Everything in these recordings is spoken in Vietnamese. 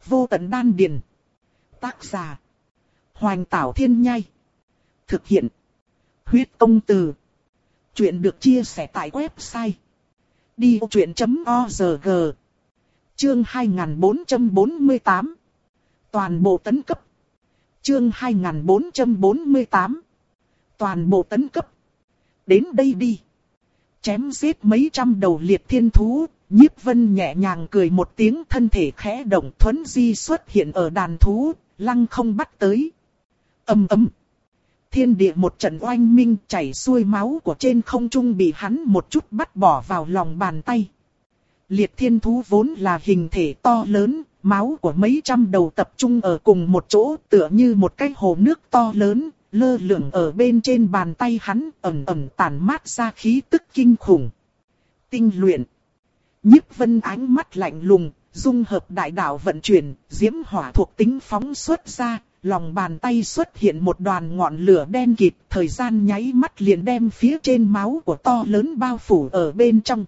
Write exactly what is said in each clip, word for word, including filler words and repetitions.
Vô tận đan điền. Tác giả. Hoành Tảo Thiên Nhai. Thực hiện. Huyết Công Từ. Chuyện được chia sẻ tại website đi vô chuyện chấm org. Chương hai nghìn bốn trăm bốn mươi tám. Toàn bộ tấn cấp. Chương hai nghìn bốn trăm bốn mươi tám. Toàn bộ tấn cấp. Đến đây đi. Chém giết mấy trăm đầu liệt thiên thú, Nhiếp Vân nhẹ nhàng cười một tiếng, thân thể khẽ động, thuấn di xuất hiện ở đàn thú, lăng không bắt tới. Ầm ầm. Thiên địa một trận oanh minh, chảy xuôi máu của trên không trung bị hắn một chút bắt bỏ vào lòng bàn tay. Liệt thiên thú vốn là hình thể to lớn, máu của mấy trăm đầu tập trung ở cùng một chỗ, tựa như một cái hồ nước to lớn, lơ lửng ở bên trên bàn tay hắn, ẩn ẩn tản mát ra khí tức kinh khủng. Tinh luyện. Nhiếp Vân ánh mắt lạnh lùng, dung hợp đại đạo vận chuyển, diễm hỏa thuộc tính phóng xuất ra, lòng bàn tay xuất hiện một đoàn ngọn lửa đen kịt, thời gian nháy mắt liền đem phía trên máu của to lớn bao phủ ở bên trong.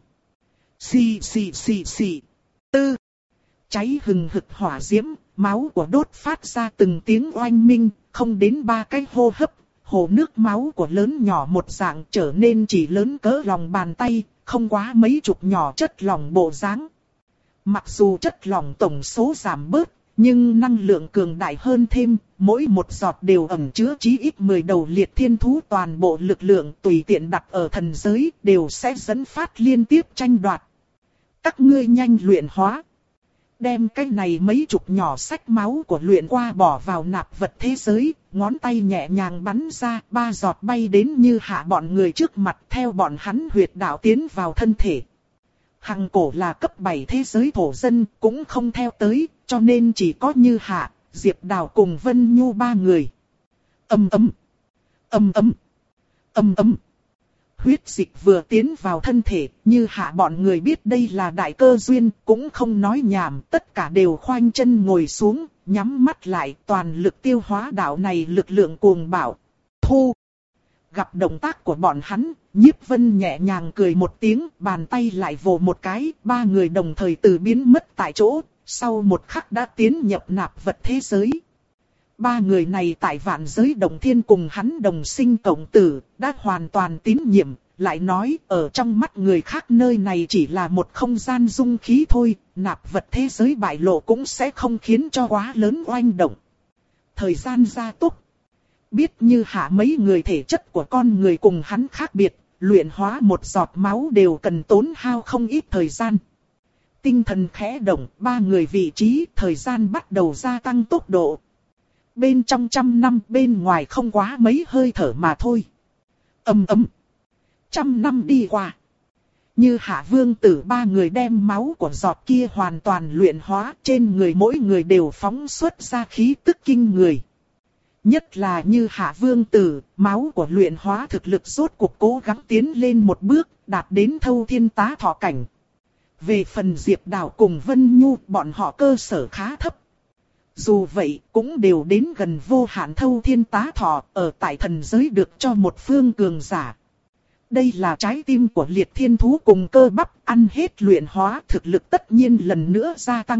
Xì xì xì xì. Tư. Cháy hừng hực hỏa diễm, máu của đốt phát ra từng tiếng oanh minh, không đến ba cái hô hấp, hồ nước máu của lớn nhỏ một dạng trở nên chỉ lớn cỡ lòng bàn tay, không quá mấy chục nhỏ chất lỏng bộ dáng. Mặc dù chất lỏng tổng số giảm bớt, nhưng năng lượng cường đại hơn thêm, mỗi một giọt đều ẩn chứa chí ít mười đầu liệt thiên thú, toàn bộ lực lượng tùy tiện đặt ở thần giới đều sẽ dẫn phát liên tiếp tranh đoạt. Các ngươi nhanh luyện hóa. Đem cái này mấy chục nhỏ sách máu của luyện qua bỏ vào nạp vật thế giới, ngón tay nhẹ nhàng bắn ra, ba giọt bay đến Như Hạ bọn người trước mặt, theo bọn hắn huyệt đạo tiến vào thân thể. Hằng Cổ là cấp bảy thế giới thổ dân, cũng không theo tới, cho nên chỉ có Như Hạ, Diệp Đào cùng Vân Nhu ba người. Ầm ầm, ầm ầm, ầm ầm. Huyết dịch vừa tiến vào thân thể, Như Hạ bọn người biết đây là đại cơ duyên, cũng không nói nhảm, tất cả đều khoanh chân ngồi xuống, nhắm mắt lại, toàn lực tiêu hóa đạo này lực lượng cuồng bạo. Thu. Gặp động tác của bọn hắn, Nhiếp Vân nhẹ nhàng cười một tiếng, bàn tay lại vồ một cái, ba người đồng thời từ biến mất tại chỗ, sau một khắc đã tiến nhập nạp vật thế giới. Ba người này tại vạn giới đồng thiên cùng hắn đồng sinh cộng tử, đã hoàn toàn tín nhiệm, lại nói ở trong mắt người khác nơi này chỉ là một không gian dung khí thôi, nạp vật thế giới bại lộ cũng sẽ không khiến cho quá lớn oanh động. Thời gian gia tốc. Biết Như Hạ mấy người thể chất của con người cùng hắn khác biệt, luyện hóa một giọt máu đều cần tốn hao không ít thời gian. Tinh thần khẽ động, ba người vị trí, thời gian bắt đầu gia tăng tốc độ. Bên trong trăm năm, bên ngoài không quá mấy hơi thở mà thôi. Ầm ầm. Trăm năm đi qua. Như Hạ Vương Tử ba người đem máu của giọt kia hoàn toàn luyện hóa, trên người mỗi người đều phóng xuất ra khí tức kinh người. Nhất là Như Hạ Vương Tử, máu của luyện hóa thực lực rốt cuộc cố gắng tiến lên một bước, đạt đến thâu thiên tá thọ cảnh. Về phần Diệp Đào cùng Vân Nhu, bọn họ cơ sở khá thấp. Dù vậy, cũng đều đến gần vô hạn thâu thiên tá thọ, ở tại thần giới được cho một phương cường giả. Đây là trái tim của liệt thiên thú cùng cơ bắp, ăn hết luyện hóa, thực lực tất nhiên lần nữa gia tăng.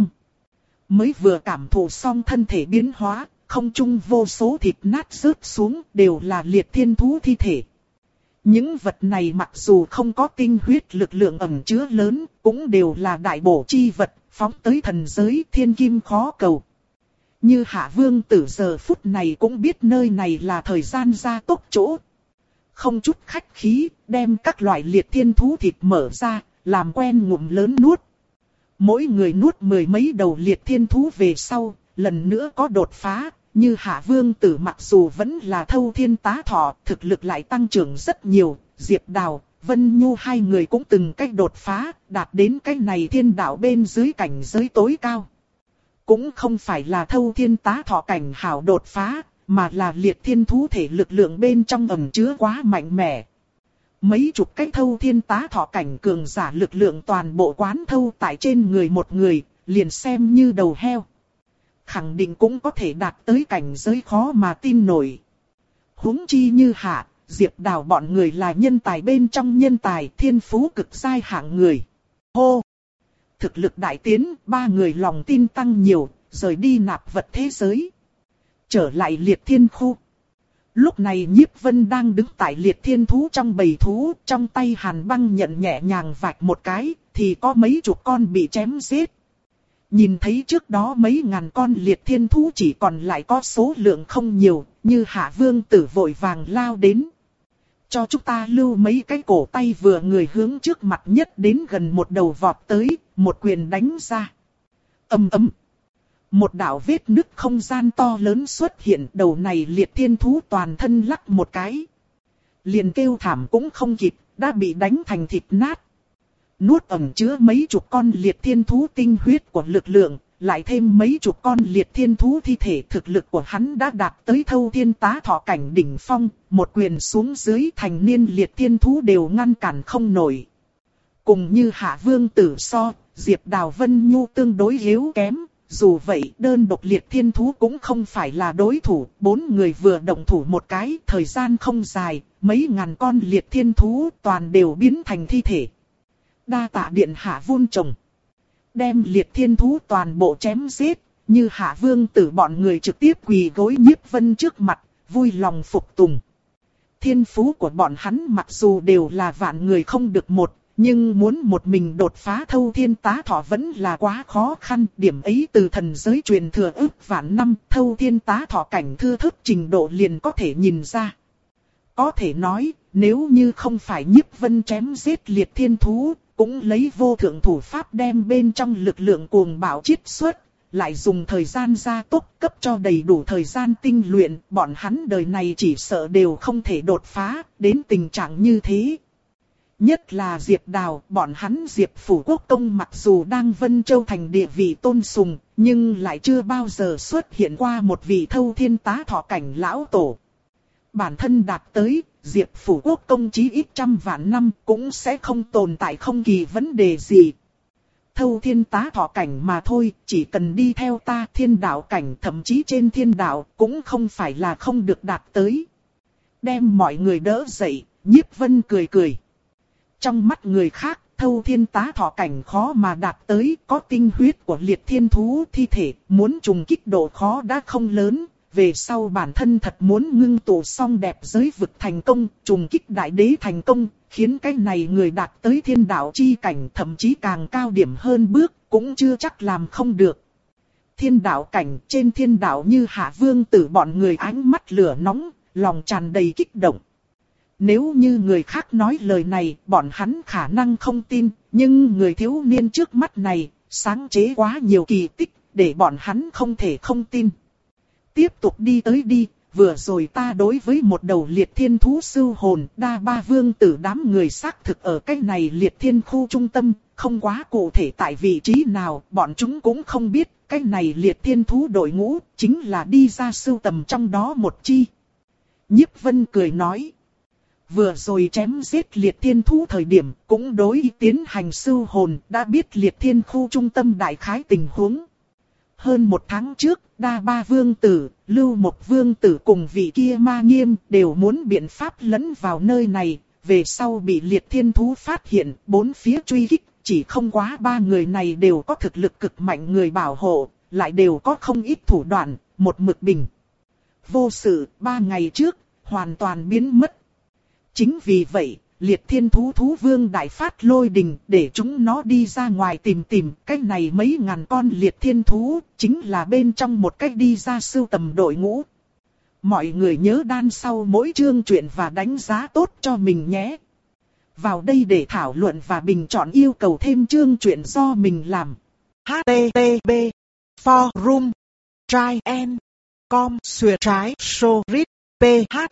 Mới vừa cảm thụ xong thân thể biến hóa, không trung vô số thịt nát rớt xuống, đều là liệt thiên thú thi thể. Những vật này mặc dù không có tinh huyết lực lượng ẩn chứa lớn, cũng đều là đại bổ chi vật, phóng tới thần giới thiên kim khó cầu. Như Hạ Vương Tử giờ phút này cũng biết nơi này là thời gian gia tốc chỗ. Không chút khách khí, đem các loại liệt thiên thú thịt mở ra, làm quen ngụm lớn nuốt. Mỗi người nuốt mười mấy đầu liệt thiên thú về sau, lần nữa có đột phá. Như Hạ Vương Tử mặc dù vẫn là thâu thiên tá thọ, thực lực lại tăng trưởng rất nhiều. Diệp Đào, Vân Nhu hai người cũng từng cách đột phá, đạt đến cái này thiên đạo bên dưới cảnh giới tối cao. Cũng không phải là thâu thiên tá thọ cảnh hảo đột phá, mà là liệt thiên thú thể lực lượng bên trong ẩn chứa quá mạnh mẽ. Mấy chục cái thâu thiên tá thọ cảnh cường giả lực lượng toàn bộ quán thâu tại trên người một người, liền xem như đầu heo. Khẳng định cũng có thể đạt tới cảnh giới khó mà tin nổi. Huống chi Như Hạ, Diệp Đào bọn người là nhân tài bên trong nhân tài, thiên phú cực giai hạng người. Hô! Thực lực đại tiến, ba người lòng tin tăng nhiều, rời đi nạp vật thế giới. Trở lại liệt thiên khu. Lúc này Nhiếp Vân đang đứng tại liệt thiên thú trong bầy thú, trong tay hàn băng nhận nhẹ nhàng vạch một cái, thì có mấy chục con bị chém giết. Nhìn thấy trước đó mấy ngàn con liệt thiên thú chỉ còn lại có số lượng không nhiều, như Hạ Vương Tử vội vàng lao đến. Cho chúng ta lưu mấy cái cổ tay vừa người hướng trước mặt nhất đến gần một đầu vọt tới, một quyền đánh ra. Ầm ầm. Một đạo vết nứt không gian to lớn xuất hiện, đầu này liệt thiên thú toàn thân lắc một cái. Liền kêu thảm cũng không kịp, đã bị đánh thành thịt nát. Nuốt ẩn chứa mấy chục con liệt thiên thú tinh huyết của lực lượng, lại thêm mấy chục con liệt thiên thú thi thể, thực lực của hắn đã đạt tới thâu thiên tá thọ cảnh đỉnh phong, một quyền xuống dưới thành niên liệt thiên thú đều ngăn cản không nổi. Cùng như Hạ Vương Tử so, Diệp Đào Vân Nhu tương đối yếu kém, dù vậy đơn độc liệt thiên thú cũng không phải là đối thủ, bốn người vừa động thủ một cái, thời gian không dài, mấy ngàn con liệt thiên thú toàn đều biến thành thi thể. Đa tạ điện hạ vun trồng. Đem liệt thiên thú toàn bộ chém giết, như Hạ Vương Tử bọn người trực tiếp quỳ gối Nhiếp Vân trước mặt, vui lòng phục tùng. Thiên phú của bọn hắn mặc dù đều là vạn người không được một, nhưng muốn một mình đột phá thâu thiên tá thọ vẫn là quá khó khăn. Điểm ấy từ thần giới truyền thừa ước vạn năm, thâu thiên tá thọ cảnh thưa thớt trình độ liền có thể nhìn ra. Có thể nói, nếu như không phải Nhiếp Vân chém giết liệt thiên thú, cũng lấy vô thượng thủ pháp đem bên trong lực lượng cuồng bạo chiết xuất, lại dùng thời gian gia tốc cấp cho đầy đủ thời gian tinh luyện, bọn hắn đời này chỉ sợ đều không thể đột phá, đến tình trạng như thế. Nhất là Diệp Đào, bọn hắn Diệp Phủ Quốc Công mặc dù đang Vân Châu thành địa vị tôn sùng, nhưng lại chưa bao giờ xuất hiện qua một vị thâu thiên tá thọ cảnh lão tổ. Bản thân đạt tới, Diệp Phủ Quốc Công chí ít trăm vạn năm cũng sẽ không tồn tại không kỳ vấn đề gì. Thâu thiên tá thọ cảnh mà thôi, chỉ cần đi theo ta thiên đạo cảnh thậm chí trên thiên đạo cũng không phải là không được đạt tới. Đem mọi người đỡ dậy, Nhiếp Vân cười cười. Trong mắt người khác, thâu thiên tá thọ cảnh khó mà đạt tới, có tinh huyết của liệt thiên thú thi thể, muốn trùng kích độ khó đã không lớn. Về sau bản thân thật muốn ngưng tụ xong đẹp giới vực thành công, trùng kích đại đế thành công, khiến cái này người đạt tới thiên đạo chi cảnh thậm chí càng cao điểm hơn bước, cũng chưa chắc làm không được. Thiên đạo cảnh trên thiên đạo như Hạ Vương Tử bọn người ánh mắt lửa nóng, lòng tràn đầy kích động. Nếu như người khác nói lời này, bọn hắn khả năng không tin, nhưng người thiếu niên trước mắt này, sáng chế quá nhiều kỳ tích, để bọn hắn không thể không tin. Tiếp tục đi tới đi, vừa rồi ta đối với một đầu liệt thiên thú sưu hồn, đa ba vương tử đám người xác thực ở cái này liệt thiên khu trung tâm, không quá cụ thể tại vị trí nào, bọn chúng cũng không biết, cái này liệt thiên thú đội ngũ, chính là đi ra sưu tầm trong đó một chi. Nhiếp Vân cười nói, vừa rồi chém giết liệt thiên thú thời điểm, cũng đối ý tiến hành sưu hồn, đã biết liệt thiên khu trung tâm đại khái tình huống. Hơn một tháng trước, đa ba vương tử, lưu một vương tử cùng vị kia ma nghiêm đều muốn biện pháp lẫn vào nơi này. Về sau bị liệt thiên thú phát hiện, bốn phía truy kích, chỉ không quá ba người này đều có thực lực cực mạnh người bảo hộ, lại đều có không ít thủ đoạn, một mực bình. Vô sự, ba ngày trước, hoàn toàn biến mất. Chính vì vậy, liệt thiên thú thú vương đại phát lôi đình để chúng nó đi ra ngoài tìm tìm. Cái này mấy ngàn con liệt thiên thú chính là bên trong một cách đi ra sưu tầm đội ngũ. Mọi người nhớ đan sau mỗi chương truyện và đánh giá tốt cho mình nhé. Vào đây để thảo luận và bình chọn yêu cầu thêm chương truyện do mình làm. hát tê tê pê forum try and com xuyệt trái so rit php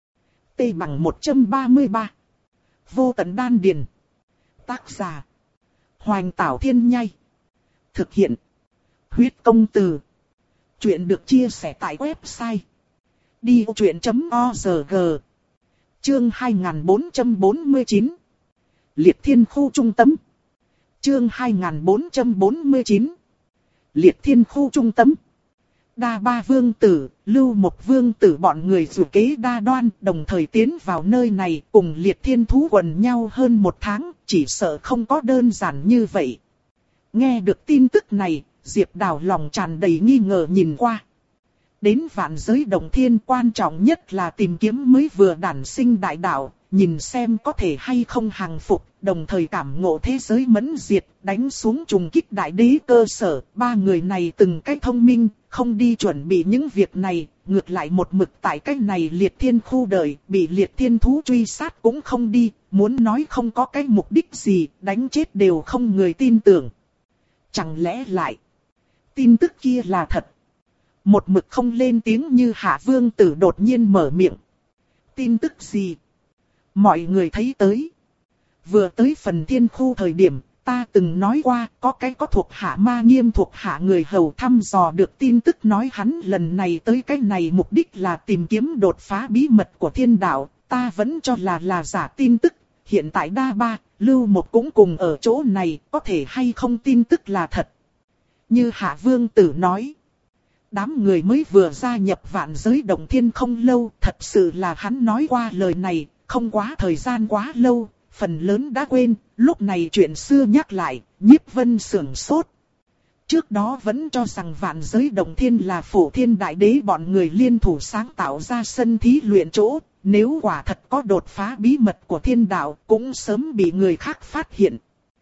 t bằng một trăm ba mươi ba. Vô tận đan điền. Tác giả Hoành Tảo Thiên Nhai. Thực hiện Huyết Công Từ. Chuyện được chia sẻ tại website đi ô chuyện chấm o rờ giê. Chương hai nghìn bốn trăm bốn mươi chín. Liệt thiên khu trung tâm. Chương hai nghìn bốn trăm bốn mươi chín. Liệt thiên khu trung tâm. Đa ba vương tử, lưu một vương tử bọn người dù kế đa đoan đồng thời tiến vào nơi này cùng liệt thiên thú quần nhau hơn một tháng, chỉ sợ không có đơn giản như vậy. Nghe được tin tức này, Diệp Đào lòng tràn đầy nghi ngờ nhìn qua. Đến vạn giới động thiên quan trọng nhất là tìm kiếm mới vừa đản sinh đại đạo, nhìn xem có thể hay không hàng phục, đồng thời cảm ngộ thế giới mẫn diệt, đánh xuống trùng kích đại đế cơ sở. Ba người này từng cách thông minh, không đi chuẩn bị những việc này, ngược lại một mực tại cách này liệt thiên khu đời, bị liệt thiên thú truy sát cũng không đi, muốn nói không có cái mục đích gì, đánh chết đều không người tin tưởng. Chẳng lẽ lại, tin tức kia là thật? Một mực không lên tiếng như Hạ Vương Tử đột nhiên mở miệng. Tin tức gì? Mọi người thấy tới. Vừa tới phần thiên khu thời điểm, ta từng nói qua, có cái có thuộc hạ ma nghiêm thuộc hạ người hầu thăm dò được tin tức nói hắn lần này tới cái này mục đích là tìm kiếm đột phá bí mật của thiên đạo, ta vẫn cho là là giả tin tức. Hiện tại Đa Ba, Lưu Một cũng cùng ở chỗ này, có thể hay không tin tức là thật. Như Hạ Vương Tử nói. Đám người mới vừa gia nhập vạn giới động thiên không lâu, thật sự là hắn nói qua lời này, không quá thời gian quá lâu, phần lớn đã quên, lúc này chuyện xưa nhắc lại, Nhiếp Vân sửng sốt. Trước đó vẫn cho rằng vạn giới động thiên là Phổ Thiên Đại Đế bọn người liên thủ sáng tạo ra sân thí luyện chỗ, nếu quả thật có đột phá bí mật của thiên đạo cũng sớm bị người khác phát hiện.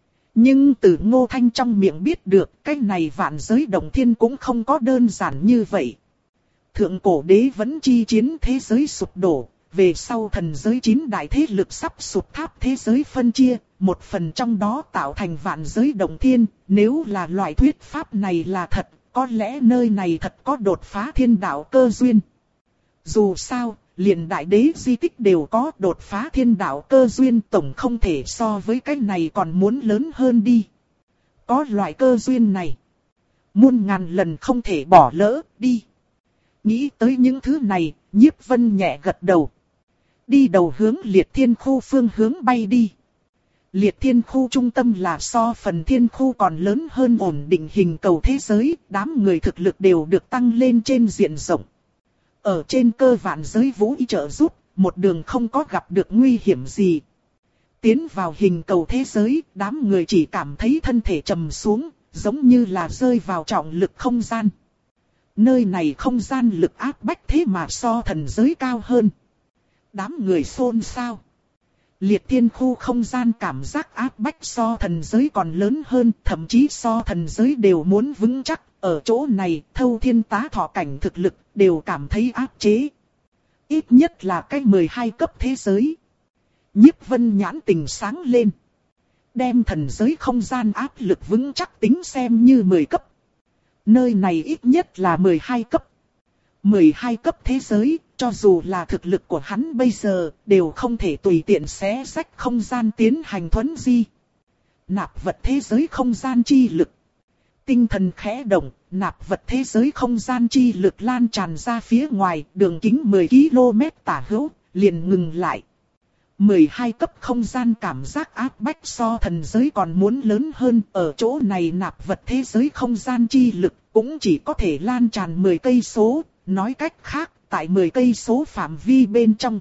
Nhưng từ Ngô Thanh trong miệng biết được cái này vạn giới động thiên cũng không có đơn giản như vậy. Thượng cổ đế vẫn chi chiến thế giới sụp đổ, về sau thần giới chín đại thế lực sắp sụp tháp thế giới phân chia, một phần trong đó tạo thành vạn giới động thiên, nếu là loại thuyết pháp này là thật, có lẽ nơi này thật có đột phá thiên đạo cơ duyên. Dù sao, liền đại đế di tích đều có đột phá thiên đạo cơ duyên tổng không thể so với cái này còn muốn lớn hơn đi. Có loại cơ duyên này, muôn ngàn lần không thể bỏ lỡ đi. Nghĩ tới những thứ này, Nhiếp Vân nhẹ gật đầu. Đi đầu hướng liệt thiên khu phương hướng bay đi. Liệt thiên khu trung tâm là so phần thiên khu còn lớn hơn ổn định hình cầu thế giới, đám người thực lực đều được tăng lên trên diện rộng. Ở trên cơ vạn giới vũ ý trợ giúp, một đường không có gặp được nguy hiểm gì. Tiến vào hình cầu thế giới, đám người chỉ cảm thấy thân thể trầm xuống, giống như là rơi vào trọng lực không gian. Nơi này không gian lực áp bách thế mà so thần giới cao hơn. Đám người xôn xao. Liệt thiên khu không gian cảm giác áp bách so thần giới còn lớn hơn, thậm chí so thần giới đều muốn vững chắc. Ở chỗ này, Thâu Thiên tá thọ cảnh thực lực đều cảm thấy áp chế. Ít nhất là cái mười hai cấp thế giới. Nhiếp Vân nhãn tình sáng lên. Đem thần giới không gian áp lực vững chắc tính xem như mười cấp. Nơi này ít nhất là mười hai cấp. mười hai cấp thế giới, cho dù là thực lực của hắn bây giờ, đều không thể tùy tiện xé rách không gian tiến hành thuấn di. Nạp vật thế giới không gian chi lực. Tinh thần khẽ động, nạp vật thế giới không gian chi lực lan tràn ra phía ngoài, đường kính mười ki lô mét tả hữu, liền ngừng lại. mười hai cấp không gian cảm giác áp bách so thần giới còn muốn lớn hơn, ở chỗ này nạp vật thế giới không gian chi lực cũng chỉ có thể lan tràn mười cây số, nói cách khác, tại mười cây số phạm vi bên trong.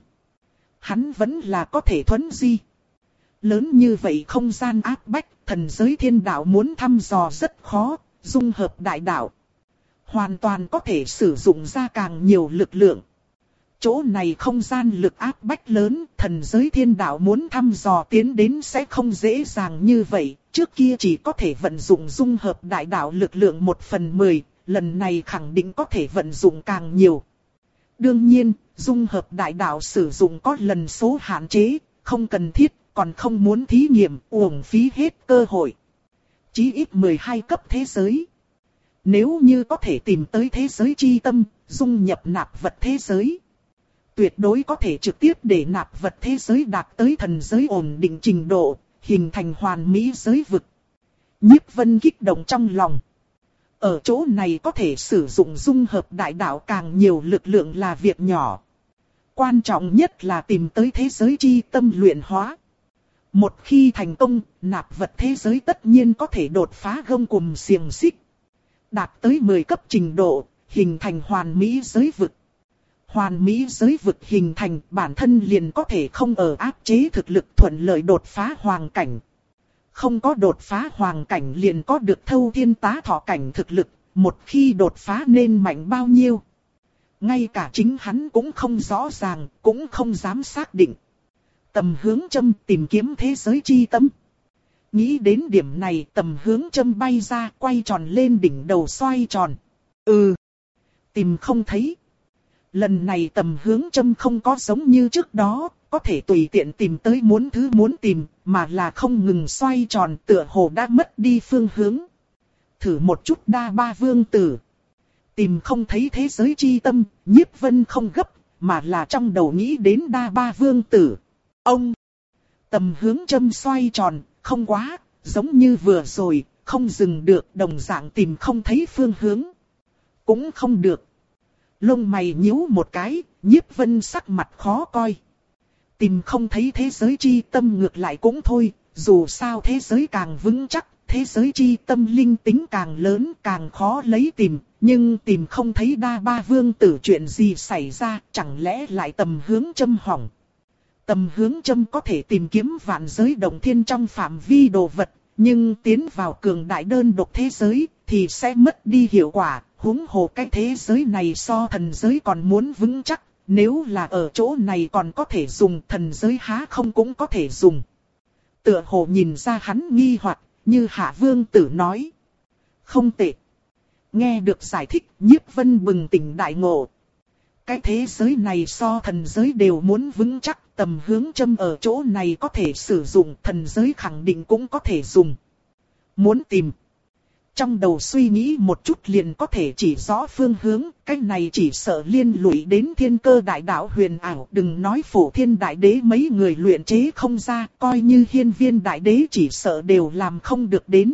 Hắn vẫn là có thể thuấn di. Lớn như vậy không gian áp bách, thần giới thiên đạo muốn thăm dò rất khó, dung hợp đại đạo. Hoàn toàn có thể sử dụng ra càng nhiều lực lượng. Chỗ này không gian lực áp bách lớn, thần giới thiên đạo muốn thăm dò tiến đến sẽ không dễ dàng như vậy. Trước kia chỉ có thể vận dụng dung hợp đại đạo lực lượng một phần mười, lần này khẳng định có thể vận dụng càng nhiều. Đương nhiên, dung hợp đại đạo sử dụng có lần số hạn chế, không cần thiết, còn không muốn thí nghiệm, uổng phí hết cơ hội. Chí ít mười hai cấp thế giới. Nếu như có thể tìm tới thế giới chi tâm, dung nhập nạp vật thế giới, tuyệt đối có thể trực tiếp để nạp vật thế giới đạt tới thần giới ổn định trình độ, hình thành hoàn mỹ giới vực. Nhiếp Vân kích động trong lòng. Ở chỗ này có thể sử dụng dung hợp đại đạo càng nhiều lực lượng là việc nhỏ. Quan trọng nhất là tìm tới thế giới chi tâm luyện hóa. Một khi thành công, nạp vật thế giới tất nhiên có thể đột phá gông cùm xiềng xích. Đạt tới mười cấp trình độ, hình thành hoàn mỹ giới vực. Hoàn mỹ giới vực hình thành bản thân liền có thể không ở áp chế thực lực thuận lợi đột phá hoàng cảnh. không có đột phá hoàng cảnh liền có được thâu thiên tá thọ cảnh thực lực, một khi đột phá nên mạnh bao nhiêu. Ngay cả chính hắn cũng không rõ ràng, cũng không dám xác định. Tầm hướng châm tìm kiếm thế giới chi tâm. Nghĩ đến điểm này, tầm hướng châm bay ra, quay tròn lên đỉnh đầu xoay tròn. Ừ, tìm không thấy. Lần này tầm hướng châm không có giống như trước đó, có thể tùy tiện tìm tới muốn thứ muốn tìm, mà là không ngừng xoay tròn, tựa hồ đã mất đi phương hướng. Thử một chút đa ba vương tử. Tìm không thấy thế giới chi tâm, Nhiếp Vân không gấp, mà là trong đầu nghĩ đến đa ba vương tử. Ông! Tầm hướng châm xoay tròn, không quá, giống như vừa rồi, không dừng được, đồng dạng tìm không thấy phương hướng. Cũng không được. Lông mày nhíu một cái, Nhiếp Vân sắc mặt khó coi. Tìm không thấy thế giới chi tâm ngược lại cũng thôi, dù sao thế giới càng vững chắc, thế giới chi tâm linh tính càng lớn càng khó lấy tìm, nhưng tìm không thấy đa ba vương tử chuyện gì xảy ra, chẳng lẽ lại tầm hướng châm hỏng. Tầm hướng châm có thể tìm kiếm vạn giới động thiên trong phạm vi đồ vật, nhưng tiến vào cường đại đơn độc thế giới thì sẽ mất đi hiệu quả, huống hồ cái thế giới này so thần giới còn muốn vững chắc, nếu là ở chỗ này còn có thể dùng, thần giới há không cũng có thể dùng. Tựa hồ nhìn ra hắn nghi hoặc, như Hạ Vương Tử nói. Không tệ. Nghe được giải thích, Nhiếp Vân bừng tỉnh đại ngộ. Cái thế giới này so thần giới đều muốn vững chắc, tầm hướng châm ở chỗ này có thể sử dụng, thần giới khẳng định cũng có thể dùng. Muốn tìm. Trong đầu suy nghĩ một chút liền có thể chỉ rõ phương hướng, cái này chỉ sợ liên lụy đến thiên cơ đại đạo huyền ảo. Đừng nói phổ thiên đại đế mấy người luyện chế không ra, coi như hiên viên đại đế chỉ sợ đều làm không được đến.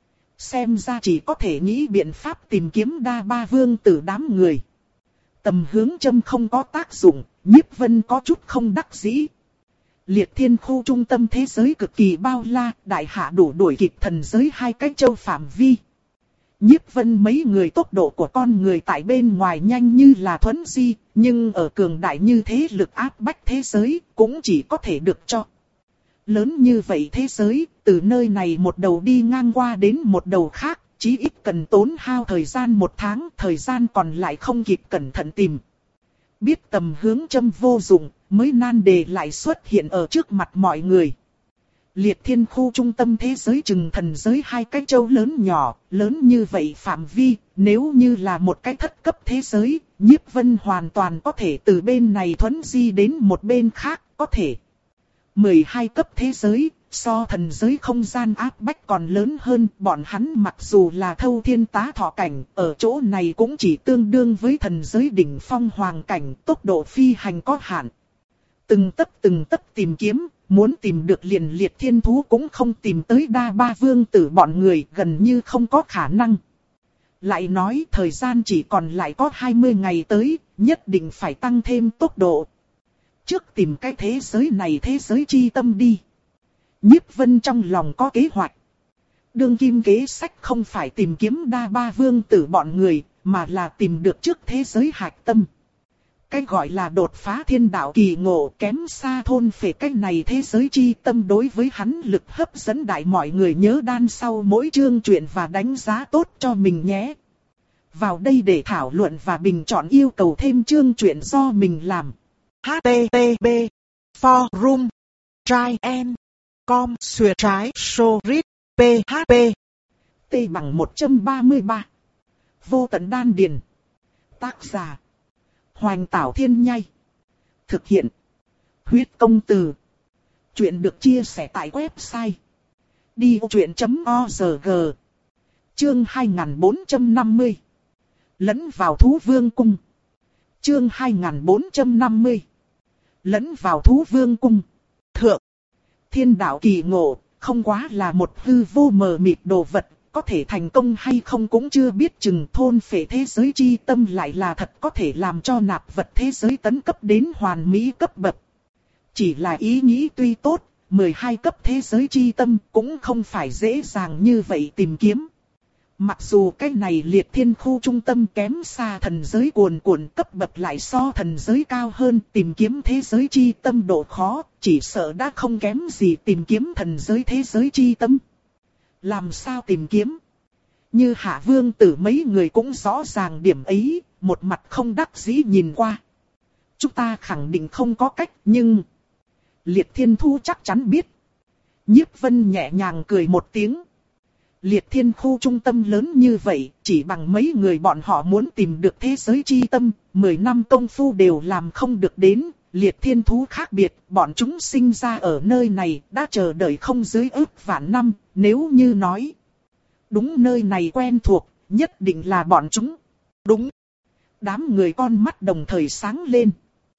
Xem ra chỉ có thể nghĩ biện pháp tìm kiếm đa ba vương tử đám người. Tầm hướng châm không có tác dụng, Nhiếp Vân có chút không đắc dĩ. Liệt thiên khu trung tâm thế giới cực kỳ bao la, đại hạ đủ đuổi kịp thần giới hai cái châu phạm vi. Nhiếp Vân mấy người tốc độ của con người tại bên ngoài nhanh như là thuấn di, nhưng ở cường đại như thế lực áp bách thế giới cũng chỉ có thể được cho. Lớn như vậy thế giới, từ nơi này một đầu đi ngang qua đến một đầu khác, chí ít cần tốn hao thời gian một tháng, thời gian còn lại không kịp cẩn thận tìm. Biết tầm hướng châm vô dụng, mới nan đề lại xuất hiện ở trước mặt mọi người. Liệt thiên khu trung tâm thế giới chừng thần giới hai cái châu lớn nhỏ, lớn như vậy phạm vi, nếu như là một cái thất cấp thế giới, Nhiếp Vân hoàn toàn có thể từ bên này thuấn di đến một bên khác, có thể. mười hai cấp thế giới, so thần giới không gian áp bách còn lớn hơn, bọn hắn mặc dù là thâu thiên tá thọ cảnh, ở chỗ này cũng chỉ tương đương với thần giới đỉnh phong hoàng cảnh, tốc độ phi hành có hạn. Từng tấc từng tấc tìm kiếm, muốn tìm được liền liệt thiên thú cũng không tìm tới đa ba vương tử bọn người, gần như không có khả năng. Lại nói thời gian chỉ còn lại có hai mươi ngày tới, nhất định phải tăng thêm tốc độ. Trước tìm cái thế giới này thế giới chi tâm đi. Nhiếp Vân trong lòng có kế hoạch. Đương kim kế sách không phải tìm kiếm đa ba vương tử bọn người, mà là tìm được trước thế giới hạch tâm. Cái gọi là đột phá thiên đạo kỳ ngộ kém xa thôn phệ cái này thế giới chi tâm đối với hắn lực hấp dẫn đại, mọi người nhớ đan sau mỗi chương truyện và đánh giá tốt cho mình nhé. Vào đây để thảo luận và bình chọn yêu cầu thêm chương truyện do mình làm. H T T P Forum Try and Com Xuyệt trái Sorit P H P T bằng một trăm ba mươi ba. Vô tận đan điền. Tác giả Hoành Tảo Thiên Nhai. Thực hiện Huyết Công Từ. Chuyện được chia sẻ tại website đi ô chuyện chấm org. Chương hai nghìn bốn trăm năm mươi. Lẫn vào thú vương cung. Chương hai nghìn bốn trăm năm mươi. Lẫn vào thú vương cung. Thượng. Thiên đạo kỳ ngộ, không quá là một hư vô mờ mịt đồ vật, có thể thành công hay không cũng chưa biết chừng. Thôn phệ thế giới chi tâm lại là thật có thể làm cho nạp vật thế giới tấn cấp đến hoàn mỹ cấp bậc. Chỉ là ý nghĩ tuy tốt, mười hai cấp thế giới chi tâm cũng không phải dễ dàng như vậy tìm kiếm. Mặc dù cái này liệt thiên khu trung tâm kém xa thần giới cuồn cuộn, cấp bậc lại so thần giới cao hơn, tìm kiếm thế giới chi tâm độ khó, chỉ sợ đã không kém gì tìm kiếm thần giới thế giới chi tâm. Làm sao tìm kiếm? Như Hạ Vương Tử mấy người cũng rõ ràng điểm ấy, một mặt không đắc dĩ nhìn qua. Chúng ta khẳng định không có cách, nhưng Liệt Thiên Thu chắc chắn biết. Nhiếp Vân nhẹ nhàng cười một tiếng. Liệt Thiên khu trung tâm lớn như vậy, chỉ bằng mấy người bọn họ muốn tìm được thế giới chi tâm, mười năm công phu đều làm không được đến. Liệt Thiên thú khác biệt, bọn chúng sinh ra ở nơi này, đã chờ đợi không dưới ước vạn năm, nếu như nói. Đúng, nơi này quen thuộc, nhất định là bọn chúng. Đúng. Đám người con mắt đồng thời sáng lên.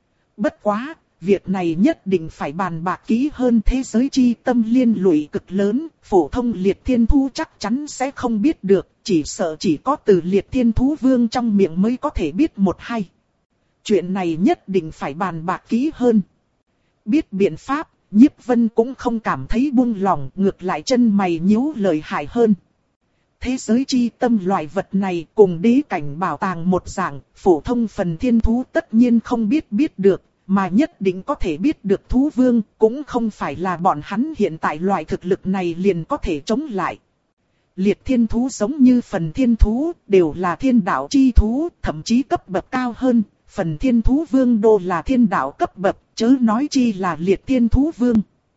Bất quá, việc này nhất định phải bàn bạc kỹ hơn, thế giới chi tâm liên lụy cực lớn, phổ thông Liệt Thiên thú chắc chắn sẽ không biết được, chỉ sợ chỉ có từ Liệt Thiên thú vương trong miệng mới có thể biết một hai. Chuyện này nhất định phải bàn bạc kỹ hơn. Biết biện pháp, Nhiếp Vân cũng không cảm thấy buông lòng, ngược lại chân mày nhíu lợi hại hơn. Thế giới chi tâm loại vật này cùng đế cảnh bảo tàng một dạng, phổ thông phần thiên thú tất nhiên không biết biết được, mà nhất định có thể biết được thú vương, cũng không phải là bọn hắn hiện tại loại thực lực này liền có thể chống lại. Liệt thiên thú giống như phần thiên thú, đều là thiên đạo chi thú, thậm chí cấp bậc cao hơn, phần thiên thú vương đô là thiên đạo cấp bậc, chớ nói chi là liệt thiên thú vương.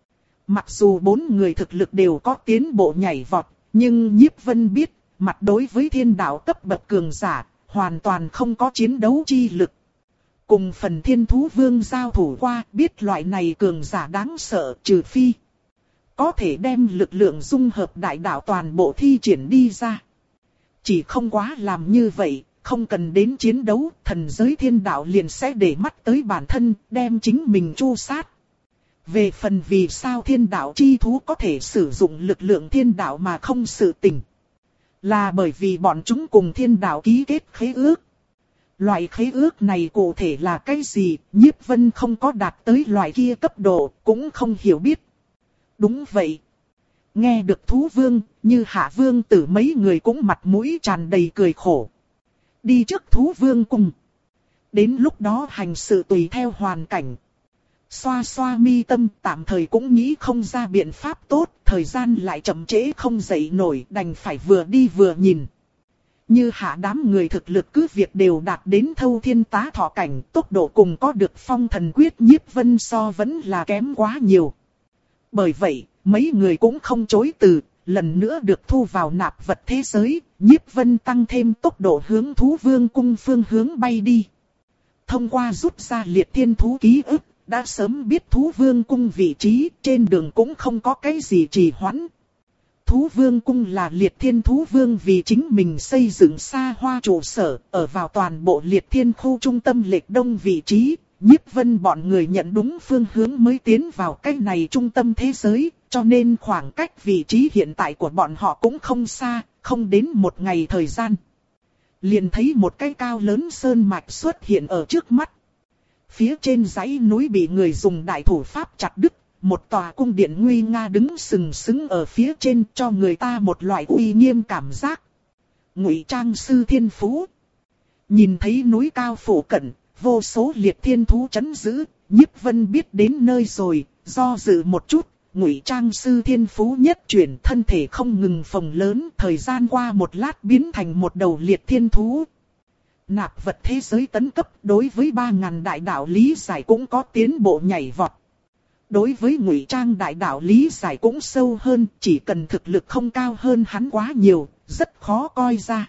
Mặc dù bốn người thực lực đều có tiến bộ nhảy vọt, nhưng Nhiếp Vân biết, mặt đối với thiên đạo cấp bậc cường giả, hoàn toàn không có chiến đấu chi lực. Cùng phần thiên thú vương giao thủ qua, biết loại này cường giả đáng sợ, trừ phi có thể đem lực lượng dung hợp đại đạo toàn bộ thi triển đi ra. Chỉ không quá làm như vậy, không cần đến chiến đấu, thần giới thiên đạo liền sẽ để mắt tới bản thân, đem chính mình tru sát. Về phần vì sao thiên đạo chi thú có thể sử dụng lực lượng thiên đạo mà không sự tình, là bởi vì bọn chúng cùng thiên đạo ký kết khế ước. Loại khế ước này cụ thể là cái gì, Nhiếp Vân không có đạt tới loại kia cấp độ, cũng không hiểu biết. Đúng vậy. Nghe được thú vương, như Hạ Vương Tử mấy người cũng mặt mũi tràn đầy cười khổ. Đi trước thú vương cùng. Đến lúc đó hành sự tùy theo hoàn cảnh. Xoa xoa mi tâm, tạm thời cũng nghĩ không ra biện pháp tốt, thời gian lại chậm trễ không dậy nổi, đành phải vừa đi vừa nhìn. Như Hạ đám người thực lực cứ việc đều đạt đến thâu thiên tá thọ cảnh, tốc độ cùng có được phong thần quyết Nhiếp Vân so vẫn là kém quá nhiều. Bởi vậy, mấy người cũng không chối từ, lần nữa được thu vào nạp vật thế giới, Nhiếp Vân tăng thêm tốc độ hướng thú vương cung phương hướng bay đi. Thông qua rút ra liệt thiên thú ký ức, đã sớm biết thú vương cung vị trí, trên đường cũng không có cái gì trì hoãn. Thú vương cung là liệt thiên thú vương vì chính mình xây dựng xa hoa trụ sở, ở vào toàn bộ liệt thiên khu trung tâm lệch đông vị trí. Nhiếp Vân bọn người nhận đúng phương hướng mới tiến vào cái này trung tâm thế giới, cho nên khoảng cách vị trí hiện tại của bọn họ cũng không xa, không đến một ngày thời gian. Liền thấy một cái cao lớn sơn mạch xuất hiện ở trước mắt. Phía trên dãy núi bị người dùng đại thủ pháp chặt đứt, một tòa cung điện nguy nga đứng sừng sững ở phía trên, cho người ta một loại uy nghiêm cảm giác. Ngụy Trang sư thiên phú. Nhìn thấy núi cao phủ cận, vô số liệt thiên thú chấn giữ, Nhiếp Vân biết đến nơi rồi, do dự một chút, Ngụy Trang sư thiên phú nhất chuyển, thân thể không ngừng phồng lớn, thời gian qua một lát biến thành một đầu liệt thiên thú. Nạp vật thế giới tấn cấp, đối với ba ngàn đại đạo lý giải cũng có tiến bộ nhảy vọt. Đối với Ngụy Trang đại đạo lý giải cũng sâu hơn, chỉ cần thực lực không cao hơn hắn quá nhiều, rất khó coi ra.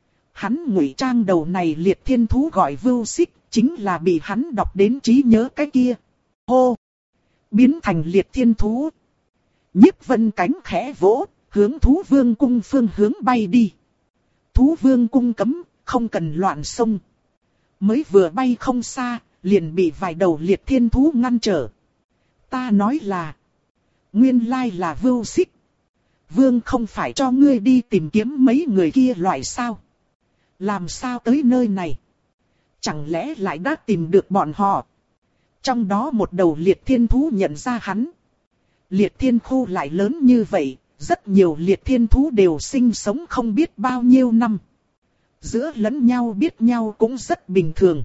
Hắn Ngụy Trang đầu này liệt thiên thú gọi Vưu Xích, chính là bị hắn đọc đến trí nhớ cái kia. Hô! Biến thành liệt thiên thú. Nhiếp Vân cánh khẽ vỗ, hướng thú vương cung phương hướng bay đi. Thú vương cung cấm, không cần loạn xông. Mới vừa bay không xa, liền bị vài đầu liệt thiên thú ngăn trở. Ta nói là, nguyên lai là Vưu Xích. Vương không phải cho ngươi đi tìm kiếm mấy người kia loại sao? Làm sao tới nơi này? Chẳng lẽ lại đã tìm được bọn họ? Trong đó một đầu liệt thiên thú nhận ra hắn. Liệt thiên khu lại lớn như vậy, rất nhiều liệt thiên thú đều sinh sống không biết bao nhiêu năm. Giữa lẫn nhau biết nhau cũng rất bình thường.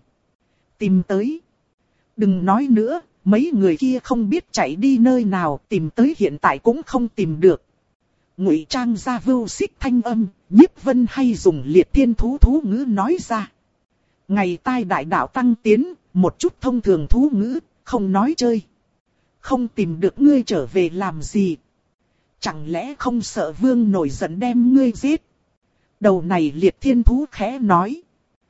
Tìm tới. Đừng nói nữa, mấy người kia không biết chạy đi nơi nào, tìm tới hiện tại cũng không tìm được. Ngụy trang ra vưu xích thanh âm, Nhiếp Vân hay dùng liệt thiên thú thú ngữ nói ra. Ngày tai đại đạo tăng tiến, một chút thông thường thú ngữ, không nói chơi. Không tìm được ngươi trở về làm gì? Chẳng lẽ không sợ vương nổi giận đem ngươi giết? Đầu này liệt thiên thú khẽ nói.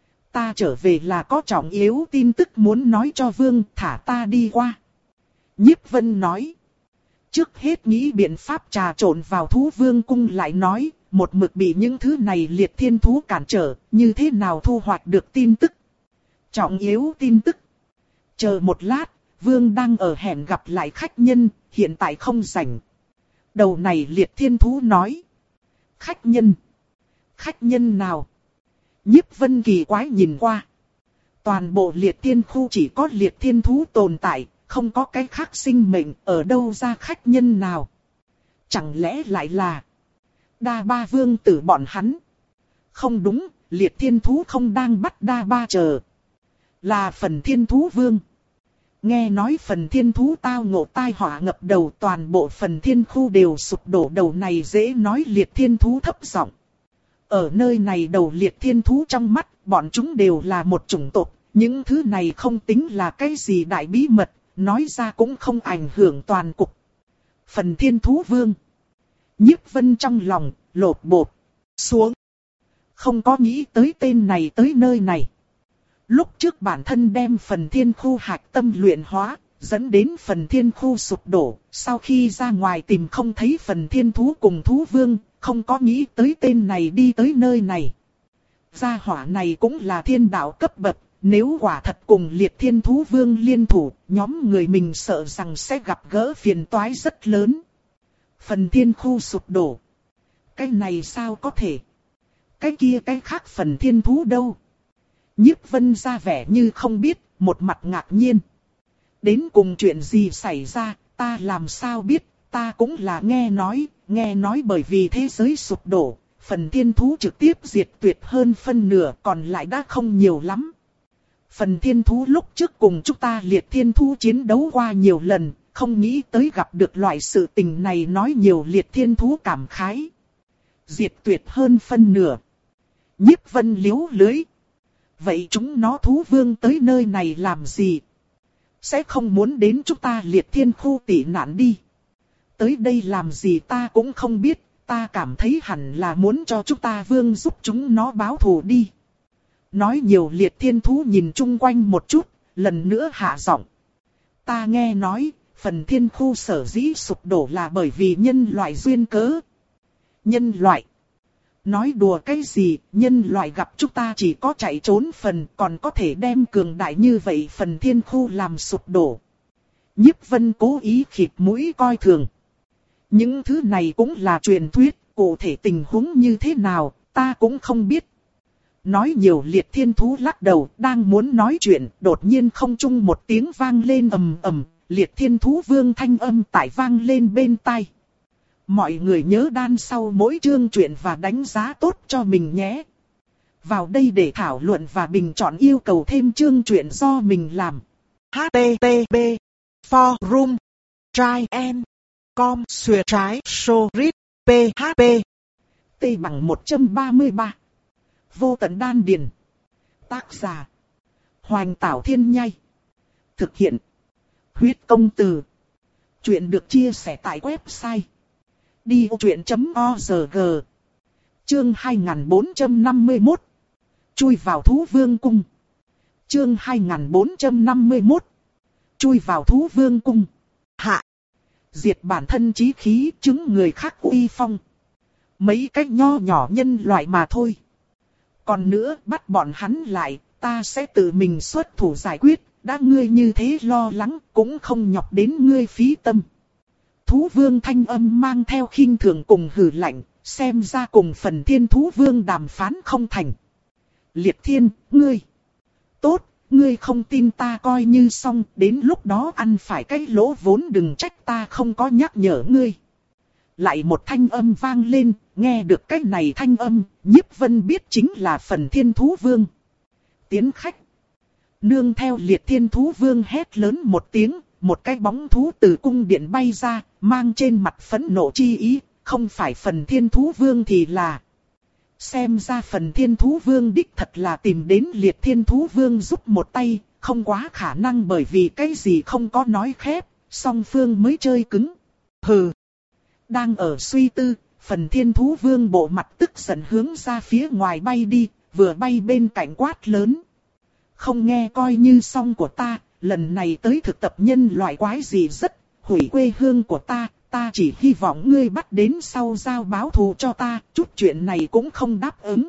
Ta trở về là có trọng yếu tin tức muốn nói cho vương, thả ta đi qua. Nhiếp Vân nói. Trước hết nghĩ biện pháp trà trộn vào thú vương cung lại nói, một mực bị những thứ này liệt thiên thú cản trở, như thế nào thu hoạch được tin tức. Trọng yếu tin tức. Chờ một lát, vương đang ở hẹn gặp lại khách nhân, hiện tại không rảnh. Đầu này liệt thiên thú nói. Khách nhân. Khách nhân nào? Nhiếp Vân kỳ quái nhìn qua. Toàn bộ liệt thiên khu chỉ có liệt thiên thú tồn tại, không có cái khác sinh mệnh, ở đâu ra khách nhân nào? Chẳng lẽ lại là Đa Ba vương tử bọn hắn? Không đúng, liệt thiên thú không đang bắt Đa Ba chờ. Là phần thiên thú vương. Nghe nói phần thiên thú tao ngộ tai họa ngập đầu, toàn bộ phần thiên khu đều sụp đổ. Đầu này dễ nói liệt thiên thú thấp giọng. Ở nơi này đầu liệt thiên thú trong mắt, bọn chúng đều là một chủng tộc. Những thứ này không tính là cái gì đại bí mật, nói ra cũng không ảnh hưởng toàn cục. Phần thiên thú vương. Nhiếp Vân trong lòng, lột bột, xuống. Không có nghĩ tới tên này tới nơi này. Lúc trước bản thân đem phần thiên khu hạch tâm luyện hóa, dẫn đến phần thiên khu sụp đổ. Sau khi ra ngoài tìm không thấy phần thiên thú cùng thú vương, không có nghĩ tới tên này đi tới nơi này. Gia hỏa này cũng là thiên đạo cấp bậc, nếu quả thật cùng liệt thiên thú vương liên thủ, nhóm người mình sợ rằng sẽ gặp gỡ phiền toái rất lớn. Phần thiên khu sụp đổ. Cái này sao có thể? Cái kia cái khác phần thiên thú đâu? Nhiếp Vân ra vẻ như không biết, một mặt ngạc nhiên. Đến cùng chuyện gì xảy ra, ta làm sao biết, ta cũng là nghe nói, nghe nói bởi vì thế giới sụp đổ, phần thiên thú trực tiếp diệt tuyệt hơn phân nửa, còn lại đã không nhiều lắm. Phần thiên thú lúc trước cùng chúng ta liệt thiên thú chiến đấu qua nhiều lần, không nghĩ tới gặp được loại sự tình này, nói nhiều liệt thiên thú cảm khái. Diệt tuyệt hơn phân nửa. Nhiếp Vân liếu lưới. Vậy chúng nó thú vương tới nơi này làm gì? Sẽ không muốn đến chúng ta liệt thiên khu tị nạn đi. Tới đây làm gì ta cũng không biết, ta cảm thấy hẳn là muốn cho chúng ta vương giúp chúng nó báo thù đi. Nói nhiều liệt thiên thú nhìn chung quanh một chút, lần nữa hạ giọng. Ta nghe nói, phần thiên khu sở dĩ sụp đổ là bởi vì nhân loại duyên cớ. Nhân loại? Nói đùa cái gì, nhân loại gặp chúng ta chỉ có chạy trốn phần, còn có thể đem cường đại như vậy phần thiên khu làm sụp đổ. Nhiếp Vân cố ý khịt mũi coi thường. Những thứ này cũng là truyền thuyết, cụ thể tình huống như thế nào, ta cũng không biết. Nói nhiều liệt thiên thú lắc đầu, đang muốn nói chuyện, đột nhiên không trung một tiếng vang lên ầm ầm, liệt thiên thú vương thanh âm tại vang lên bên tai. Mọi người nhớ đan sau mỗi chương truyện và đánh giá tốt cho mình nhé. Vào đây để thảo luận và bình chọn yêu cầu thêm chương truyện do mình làm. hát tê tê pê forum try and com xuyệt trái so rit php T bằng một trăm ba mươi ba. Vô tận đan điền. Tác giả Hoành Tảo Thiên Nhai. Thực hiện Huyết Công Từ. Chuyện được chia sẻ tại website đi vô chuyện chấm org. Chương hai nghìn bốn trăm năm mươi mốt. Chui vào thú vương cung. Chương hai nghìn bốn trăm năm mươi mốt. Chui vào thú vương cung. Hạ. Diệt bản thân chí khí, chứng người khác uy phong. Mấy cách nho nhỏ nhân loại mà thôi. Còn nữa, bắt bọn hắn lại, ta sẽ tự mình xuất thủ giải quyết. Đã ngươi như thế lo lắng, cũng không nhọc đến ngươi phí tâm. Thú vương thanh âm mang theo khinh thường cùng hừ lạnh, xem ra cùng phần thiên thú vương đàm phán không thành. Liệt thiên, ngươi. Tốt, ngươi không tin ta coi như xong, đến lúc đó ăn phải cái lỗ vốn đừng trách ta không có nhắc nhở ngươi. lại một thanh âm vang lên, nghe được cái này thanh âm, Nhiếp Vân biết chính là Phần Thiên Thú Vương. Tiến khách. Nương theo Liệt Thiên Thú Vương hét lớn một tiếng, một cái bóng thú từ cung điện bay ra, mang trên mặt phẫn nộ chi ý, không phải Phần Thiên Thú Vương thì là... Xem ra Phần Thiên Thú Vương đích thật là tìm đến Liệt Thiên Thú Vương giúp một tay, không quá khả năng bởi vì cái gì không có nói khép, song phương mới chơi cứng. Hừ. Đang ở suy tư, Phần Thiên Thú Vương bộ mặt tức giận hướng ra phía ngoài bay đi, vừa bay bên cạnh quát lớn. Không nghe coi như xong của ta, lần này tới thực tập nhân loại quái gì rất, hủy quê hương của ta, ta chỉ hy vọng ngươi bắt đến sau giao báo thù cho ta, chút chuyện này cũng không đáp ứng.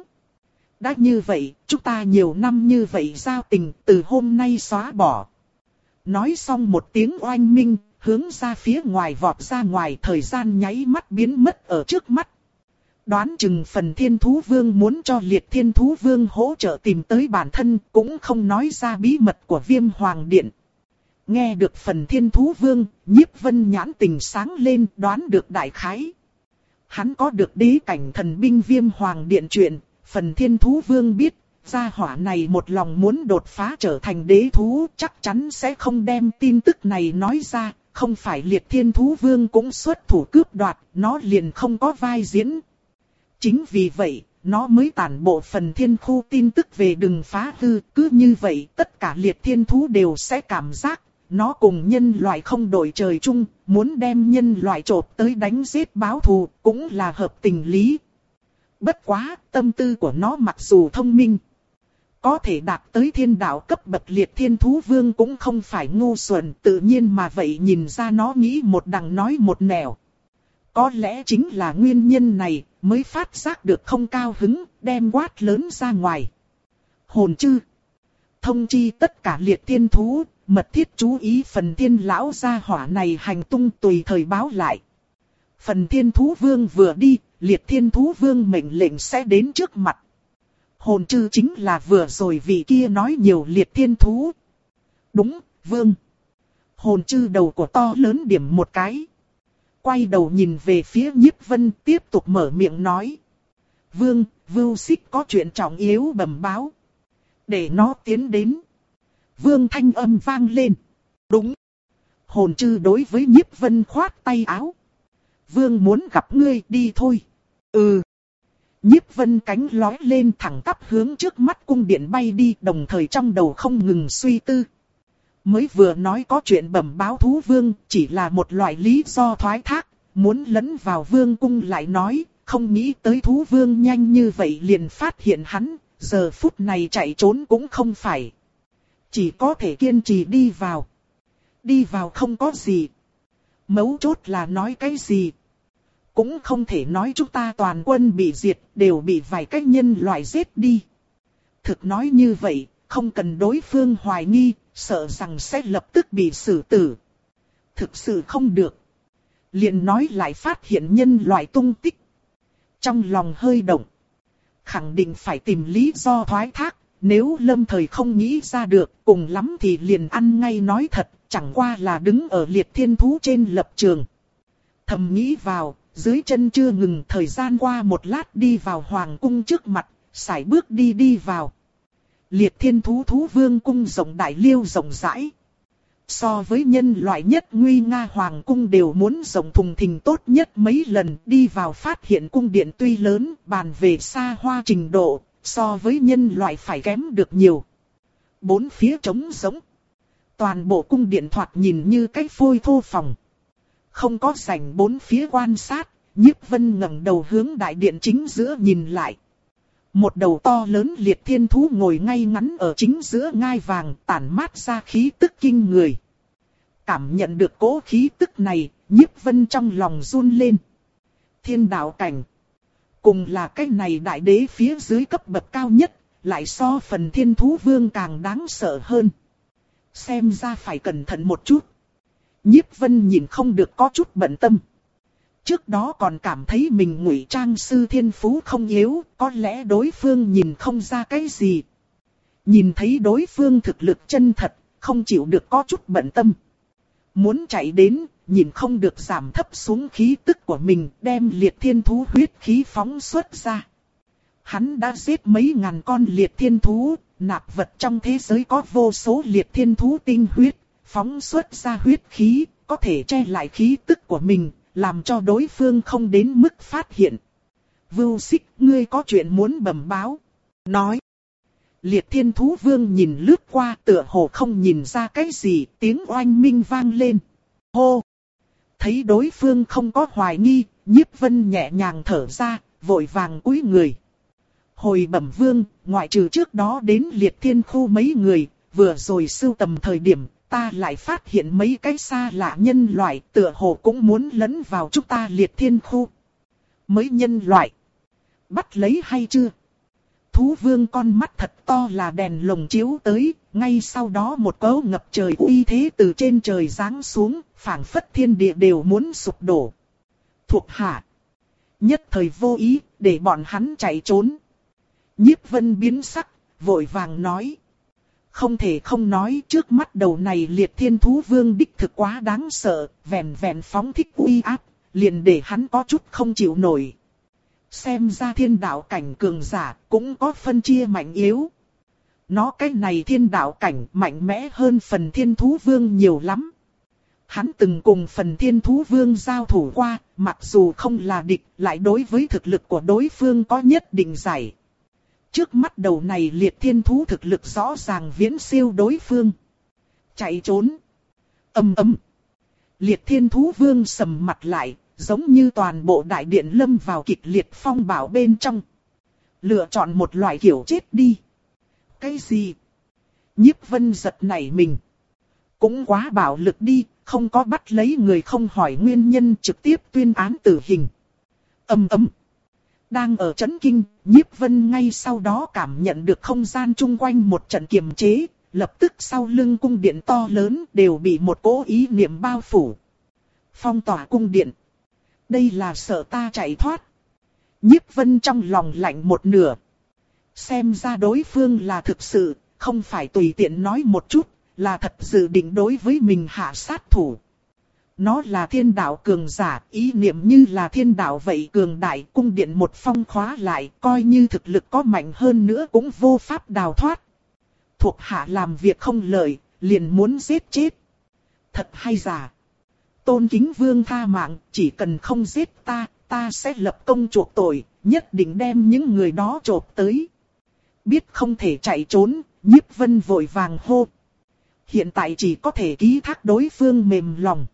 Đã như vậy, chúng ta nhiều năm như vậy giao tình, từ hôm nay xóa bỏ. Nói xong một tiếng oanh minh, hướng ra phía ngoài vọt ra ngoài, thời gian nháy mắt biến mất ở trước mắt. Đoán chừng Phần Thiên Thú Vương muốn cho Liệt Thiên Thú Vương hỗ trợ tìm tới bản thân, cũng không nói ra bí mật của Viêm Hoàng Điện. Nghe được Phần Thiên Thú Vương, Nhiếp Vân nhãn tình sáng lên, đoán được đại khái. Hắn có được đế cảnh thần binh Viêm Hoàng Điện chuyện, Phần Thiên Thú Vương biết, gia hỏa này một lòng muốn đột phá trở thành đế thú, chắc chắn sẽ không đem tin tức này nói ra, không phải Liệt Thiên Thú Vương cũng xuất thủ cướp đoạt, nó liền không có vai diễn. Chính vì vậy, nó mới tản bộ Phần Thiên khu tin tức về đừng phá hư, cứ như vậy tất cả Liệt Thiên Thú đều sẽ cảm giác, nó cùng nhân loại không đổi trời chung, muốn đem nhân loại chộp tới đánh giết báo thù, cũng là hợp tình lý. Bất quá, tâm tư của nó mặc dù thông minh, có thể đạt tới thiên đạo cấp bậc Liệt Thiên Thú Vương cũng không phải ngu xuẩn, tự nhiên mà vậy nhìn ra nó nghĩ một đằng nói một nẻo. Có lẽ chính là nguyên nhân này, mới phát giác được không cao hứng, đem quát lớn ra ngoài. Hồn chư. Thông chi tất cả Liệt Thiên Thú, mật thiết chú ý Phần Thiên lão gia hỏa này hành tung tùy thời báo lại. Phần Thiên Thú Vương vừa đi, Liệt Thiên Thú Vương mệnh lệnh sẽ đến trước mặt. Hồn chư chính là vừa rồi vị kia nói nhiều Liệt Thiên Thú. Đúng, Vương. Hồn chư đầu của to lớn điểm một cái. Quay đầu nhìn về phía Nhiếp Vân tiếp tục mở miệng nói. Vương, Vưu Xích có chuyện trọng yếu bẩm báo. Để nó tiến đến. Vương thanh âm vang lên. Đúng. Hồn chư đối với Nhiếp Vân khoát tay áo. Vương muốn gặp ngươi đi thôi. Ừ. Nhiếp Vân cánh lói lên thẳng tắp hướng trước mắt cung điện bay đi, đồng thời trong đầu không ngừng suy tư. Mới vừa nói có chuyện bẩm báo thú vương, chỉ là một loại lý do thoái thác, muốn lẫn vào vương cung lại nói, không nghĩ tới thú vương nhanh như vậy liền phát hiện hắn, giờ phút này chạy trốn cũng không phải. Chỉ có thể kiên trì đi vào. Đi vào không có gì. Mấu chốt là nói cái gì. Cũng không thể nói chúng ta toàn quân bị diệt, đều bị vài cái nhân loại giết đi. Thực nói như vậy, không cần đối phương hoài nghi, sợ rằng sẽ lập tức bị xử tử. Thực sự không được. Liền nói lại phát hiện nhân loại tung tích. Trong lòng hơi động. Khẳng định phải tìm lý do thoái thác, nếu lâm thời không nghĩ ra được, cùng lắm thì liền ăn ngay nói thật, chẳng qua là đứng ở Liệt Thiên Thú trên lập trường. Thầm nghĩ vào, dưới chân chưa ngừng, thời gian qua một lát đi vào hoàng cung trước mặt, sải bước đi đi vào. Liệt Thiên Thú Thú Vương cung rộng đại liêu rộng rãi. So với nhân loại nhất nguy nga hoàng cung đều muốn rộng thùng thình tốt nhất mấy lần, đi vào phát hiện cung điện tuy lớn, bàn về xa hoa trình độ, so với nhân loại phải kém được nhiều. Bốn phía trống rỗng. Toàn bộ cung điện thoạt nhìn như cái phôi thô phòng. Không có rảnh bốn phía quan sát, Nhiếp Vân ngẩng đầu hướng đại điện chính giữa nhìn lại. Một đầu to lớn Liệt Thiên Thú ngồi ngay ngắn ở chính giữa ngai vàng, tản mát ra khí tức kinh người. Cảm nhận được cỗ khí tức này, Nhiếp Vân trong lòng run lên. Thiên đạo cảnh. Cùng là cái này đại đế phía dưới cấp bậc cao nhất, lại so Phần Thiên Thú Vương càng đáng sợ hơn. Xem ra phải cẩn thận một chút. Nhiếp Vân nhìn không được có chút bận tâm. Trước đó còn cảm thấy mình ngụy trang sư thiên phú không yếu, có lẽ đối phương nhìn không ra cái gì. Nhìn thấy đối phương thực lực chân thật, không chịu được có chút bận tâm. Muốn chạy đến, nhìn không được giảm thấp xuống khí tức của mình, đem liệt thiên thú huyết khí phóng xuất ra. Hắn đã giết mấy ngàn con liệt thiên thú, nạp vật trong thế giới có vô số liệt thiên thú tinh huyết, phóng xuất ra huyết khí, có thể che lại khí tức của mình, làm cho đối phương không đến mức phát hiện. Vưu Xích, ngươi có chuyện muốn bẩm báo. Nói. Liệt thiên thú vương nhìn lướt qua, tựa hồ không nhìn ra cái gì, tiếng oanh minh vang lên. Hô! Thấy đối phương không có hoài nghi, Nhiếp Vân nhẹ nhàng thở ra, vội vàng cúi người. Hồi bẩm vương, ngoại trừ trước đó đến liệt thiên khu mấy người, vừa rồi sưu tầm thời điểm, ta lại phát hiện mấy cái xa lạ nhân loại, tựa hồ cũng muốn lấn vào chúng ta liệt thiên khu. Mấy nhân loại? Bắt lấy hay chưa? Thú vương con mắt thật to là đèn lồng chiếu tới, ngay sau đó một cỗ ngập trời uy thế từ trên trời giáng xuống, phảng phất thiên địa đều muốn sụp đổ. Thuộc hạ. Nhất thời vô ý, để bọn hắn chạy trốn. Nhiếp Vân biến sắc, vội vàng nói. Không thể không nói, trước mắt đầu này liệt thiên thú vương đích thực quá đáng sợ, vẹn vẹn phóng thích uy áp, liền để hắn có chút không chịu nổi. Xem ra thiên đạo cảnh cường giả cũng có phân chia mạnh yếu. Nó cái này thiên đạo cảnh mạnh mẽ hơn phần thiên thú vương nhiều lắm. Hắn từng cùng phần thiên thú vương giao thủ qua, mặc dù không là địch, lại đối với thực lực của đối phương có nhất định giải. Trước mắt đầu này liệt thiên thú thực lực rõ ràng viễn siêu đối phương. Chạy trốn. Ầm ầm. Liệt thiên thú vương sầm mặt lại, giống như toàn bộ đại điện lâm vào kịch liệt phong bạo bên trong. Lựa chọn một loại kiểu chết đi. Cái gì? Nhiếp Vân giật nảy mình. Cũng quá bạo lực đi, không có bắt lấy người không hỏi nguyên nhân trực tiếp tuyên án tử hình. Ầm ầm. Đang ở chấn kinh, Nhiếp Vân ngay sau đó cảm nhận được không gian chung quanh một trận kiềm chế, lập tức sau lưng cung điện to lớn đều bị một cỗ ý niệm bao phủ. Phong tỏa cung điện. Đây là sợ ta chạy thoát. Nhiếp Vân trong lòng lạnh một nửa. Xem ra đối phương là thực sự, không phải tùy tiện nói một chút, là thật dự định đối với mình hạ sát thủ. Nó là thiên đạo cường giả, ý niệm như là thiên đạo vậy cường đại, cung điện một phong khóa lại, coi như thực lực có mạnh hơn nữa cũng vô pháp đào thoát. Thuộc hạ làm việc không lợi, liền muốn giết chết. Thật hay giả? Tôn Kính Vương tha mạng, chỉ cần không giết ta, ta sẽ lập công chuộc tội, nhất định đem những người đó chộp tới. Biết không thể chạy trốn, Nhiếp Vân vội vàng hô. Hiện tại chỉ có thể ký thác đối phương mềm lòng.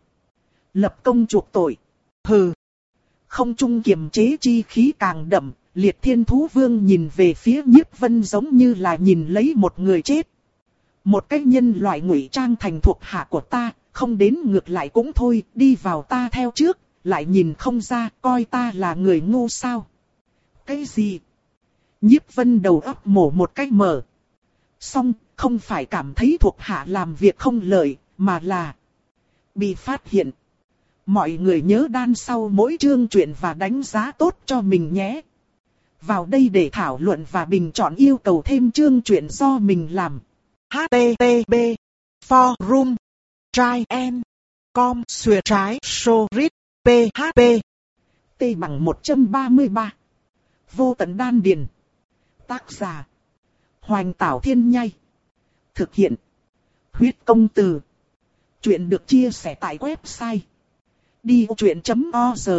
Lập công chuộc tội. Hừ. Không trung kiềm chế chi khí càng đậm, liệt thiên thú vương nhìn về phía Nhiếp Vân giống như là nhìn lấy một người chết. Một cái nhân loại ngụy trang thành thuộc hạ của ta, không đến ngược lại cũng thôi, đi vào ta theo trước, lại nhìn không ra, coi ta là người ngu sao. Cái gì? Nhiếp Vân đầu óc mổ một cái mở. Xong, không phải cảm thấy thuộc hạ làm việc không lợi, mà là bị phát hiện. Mọi người nhớ đan sau mỗi chương truyện và đánh giá tốt cho mình nhé. Vào đây để thảo luận và bình chọn yêu cầu thêm chương truyện do mình làm. H T T P Forum Try and Com Xuyệt trái Sorit P H P T bằng một trăm ba mươi ba. Vô tận đan điền. Tác giả Hoành Tảo Thiên Nhai. Thực hiện Huyết Công Từ. Chuyện được chia sẻ tại website đi vô chuyện chấm org.